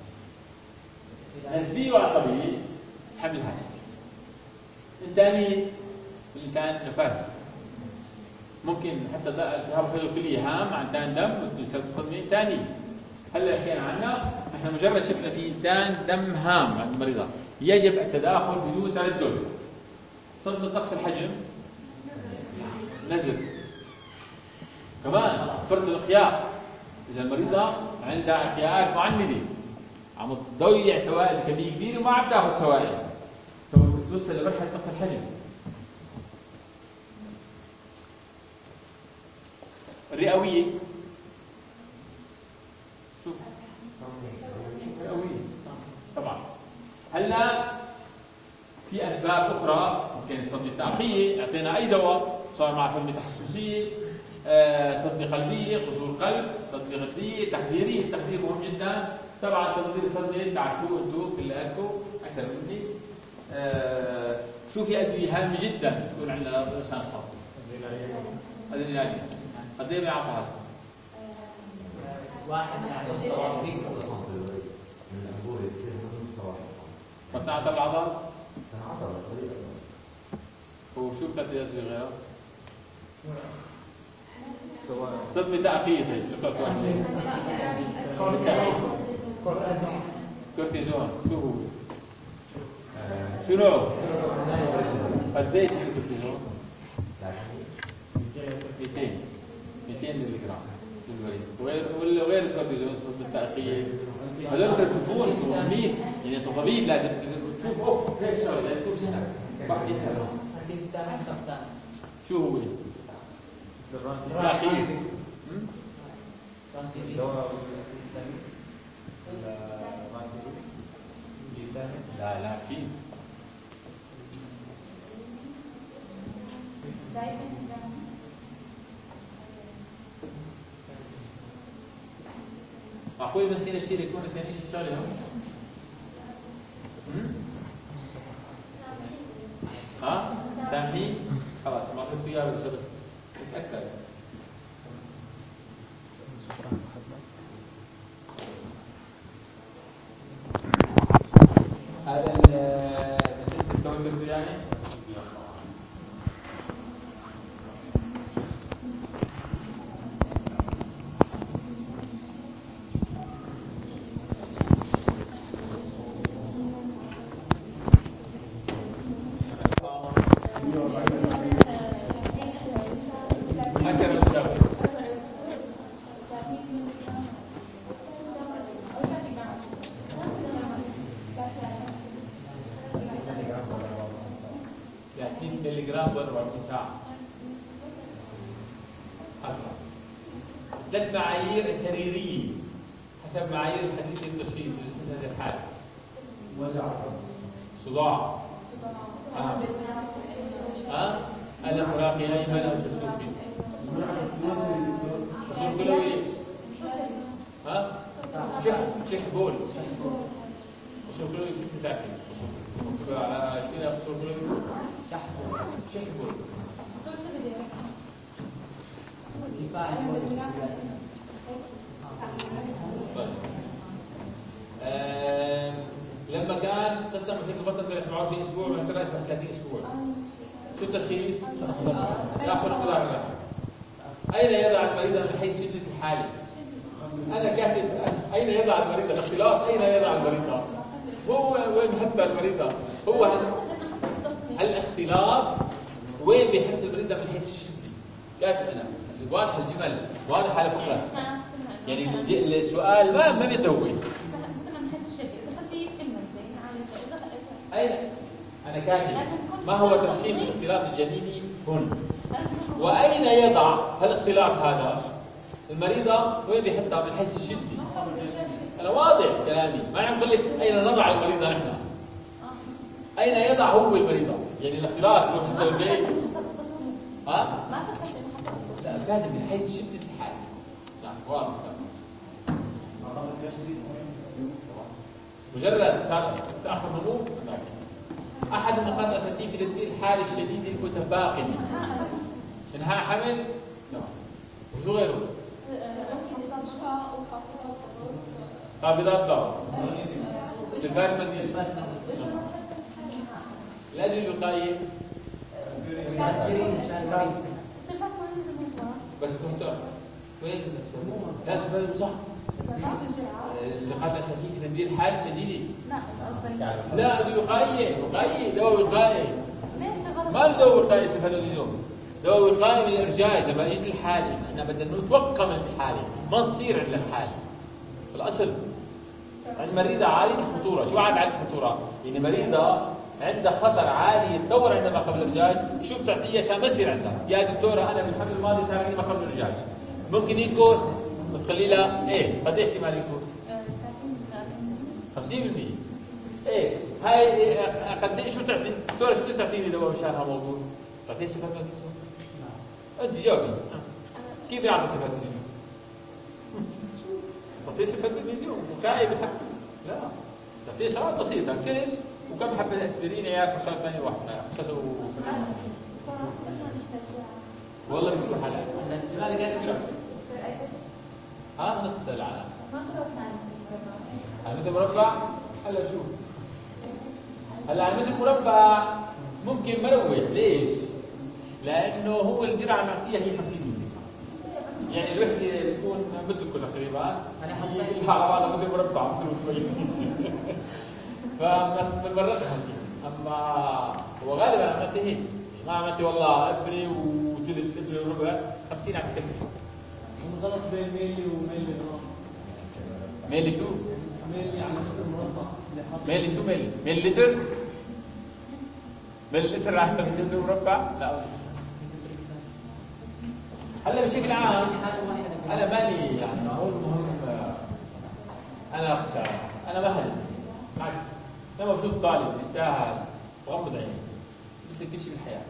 Speaker 1: نزفيه وعصبيه حمل هاجر. الثاني بالإنسان نفاسي ممكن حتى التهاب الخلايا الكليه هام عن تان دم بصدمه ثانيه. هلا حكينا عنها احنا مجرد شفنا في تان دم هام عند المريضه يجب التداخل بدون تردد. صدمه نقص الحجم نزف كمان فرط الإقياء. إذا المريضة عندها إقياءات معندة عم تضيع سوائل كمية كبيرة وما عم تاخذ سوائل توصل لمرحلة نقص الحجم. الرئوية شوف الرئوية طبعا. هلا في أسباب أخرى ممكن صدمة تأخية اعطينا أي دواء صار مع صدمة تحسسية صدمة قلبية قصور قلب صدمة غدية تخديرية. التخدير مهم جدا طبعا. تخدير الصدمة تعرفوه انتم كلياتكم أكثر مني. شو في أدوية هامة جدا تكون عندنا عشان الصدمة؟ أدرينالين. قد إيه بيعطى هذا؟
Speaker 8: واحد يعطي صواريخ
Speaker 9: من الأنبوبة تصير من الصواحب.
Speaker 1: ما بتعطى بالعضل؟
Speaker 9: تنعطى طريقة.
Speaker 1: وشو بتعطي أدوية غيرها؟ صدمة تأخير. كورتيزون. شو هو؟ شو نوعه؟ قد ايه الكورتيزون؟ 200 ملي جرام للوريد. وغير الكورتيزون صدمة التأخير هذول تشوفون انتم مهمين يعني انتم طبيب لازم تشوف اوف هيك شغله لازم تكون هنا. شو هو؟ التأخير. لا في أخوي نسينا شيء يكون نسينا شيء شغله سامحين خلاص ما قلت إياه بس اتأكد. هذا مسألة التوتر يعني أكثر ثلاث معايير سريرية حسب معايير الحديث التشخيص في هذه الحالة.
Speaker 5: وجع الراس.
Speaker 1: صداع. ألم مراقي أيمن أو شسوفي. شسوف كلوي. شح بول. شسوف كلوي كيف تاكل؟ شسوف على كذا شسوف كلوي. شح بول. لما كان قسم محيط البطن إلى 27 أسبوع ومحتاج 30 أسبوع. شو التشخيص؟ يأخذ مدار. أين يضع المريض من حيث شدة الحالة؟ أنا كاتب أين يضع المريض؟ الاختلاط أين يضع المريض؟ هو وين بحط المريض؟ هو الاختلاط وين بيحط المريض من حيث الشدة؟ كاتب أنا واضح الجمل واضح على فكرة. يعني السؤال ما بيتوه. أين؟ أنا كاتب ما هو تشخيص الاختلاط الجنيني هنا؟ وأين يضع هالاختلاط هذا؟ المريضة وين بيحطها من حيث الشدة؟ أنا واضح كلامي، ما عم بقول لك أين نضع المريضة نحن. أين يضع هو المريضة؟ يعني الاختلاط لو حتى بالبيت. لا كاتب من حيث شدة الحالة. نعم واضح. مجرد تأخر نمو. أحد النقاط الأساسية في تدبير الحالة الشديد المتفاقم إنهاء حمل. نعم. وشو غيره؟ قابضات ضغط. سلفات مغنيسيوم. الأدوية الوقائية. بس كنت وين لا سبب صح. النقاط الأساسية في تدبير الحالة الشديدة. لا أدوية وقائية دواء وقائي. ما الدواء وقائي سلفادوزيوم. دواء وقائي من الإرجاج لما اجت الحالة. احنا بدنا نتوقع من الحالة ما تصير عندنا الحالة. الأصل عند مريضة عالية الخطورة. شو عاد عالية الخطورة؟ يعني مريضة عندها خطر عالي يتطور عندما قبل الإرجاج. شو بتعطيها عشان ما يصير عندها؟ يا دكتورة أنا بالحمل الماضي صار عندي ما قبل الإرجاج. ممكن يكوس بتخلي لها إيه؟ قد إيه احتمال يكوس؟ 50%. إيه هاي قد إيه شو تعطي؟ دكتورة شو تعطيني دواء مشان هالموضوع؟ تعطيه صفات مغنيسيوم؟ أنت جاوبي. كيف يعطي صفات مغنيسيوم؟ تعطيه صفات مغنيسيوم وقائي بالحمل؟ لا. تعطيه شغلات بسيطة كيس وكم حبة أسبرين ياكل شغلة ثانية واحدة. والله بكل حالات. أنا قاعد أقول نص العالم. على متر مربع. هلا شوف. هلا على متر مربع ممكن مروح. ليش؟ لأنه هو الجرعة المعطية هي 50%. يعني الوحدة تكون مثلكم تقريبا. أنا حطيتها على بعض متر مربع متر وشوي. فبنمرقها 50. أما هو غالبا عملت هيك. ما عملت والله أبري وثلث أبري وربع 50 عم تكلف.
Speaker 6: الغلط بين ميلي وميلي جرام.
Speaker 1: ميلي شو؟
Speaker 6: ميلي على متر مربع.
Speaker 1: ميلي شو ميلي؟ ميلي لتر؟ ميلي لتر على متر مربع؟ لا. هلا بشكل عام أنا مالي يعني هو المهم أنا خسارة. أنا ما هدف. بالعكس لما بشوف طالب يستاهل وغمض عيني مثل كل شيء بالحياة.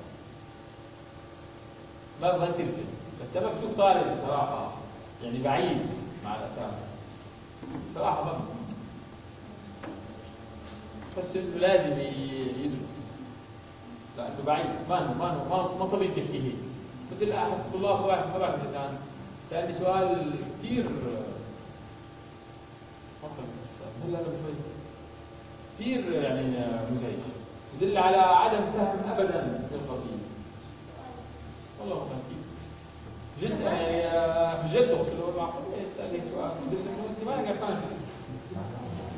Speaker 1: ما بظن كل شيء. بس لما بشوف طالب بصراحة يعني بعيد مع الأسامي صراحة ما بس إنه لازم يدرس. لأنه بعيد ما طبيب يحكي هيك. مثل أحد الطلاب واحد ما بعرف إذا كان سألني سؤال كثير كثير يعني مزعج يدل على عدم فهم أبدا للقضية. والله ما نسيت جد يعني جد قلت له معقول تسألني سؤال يدل إنه أنت ما قاعد فاهم.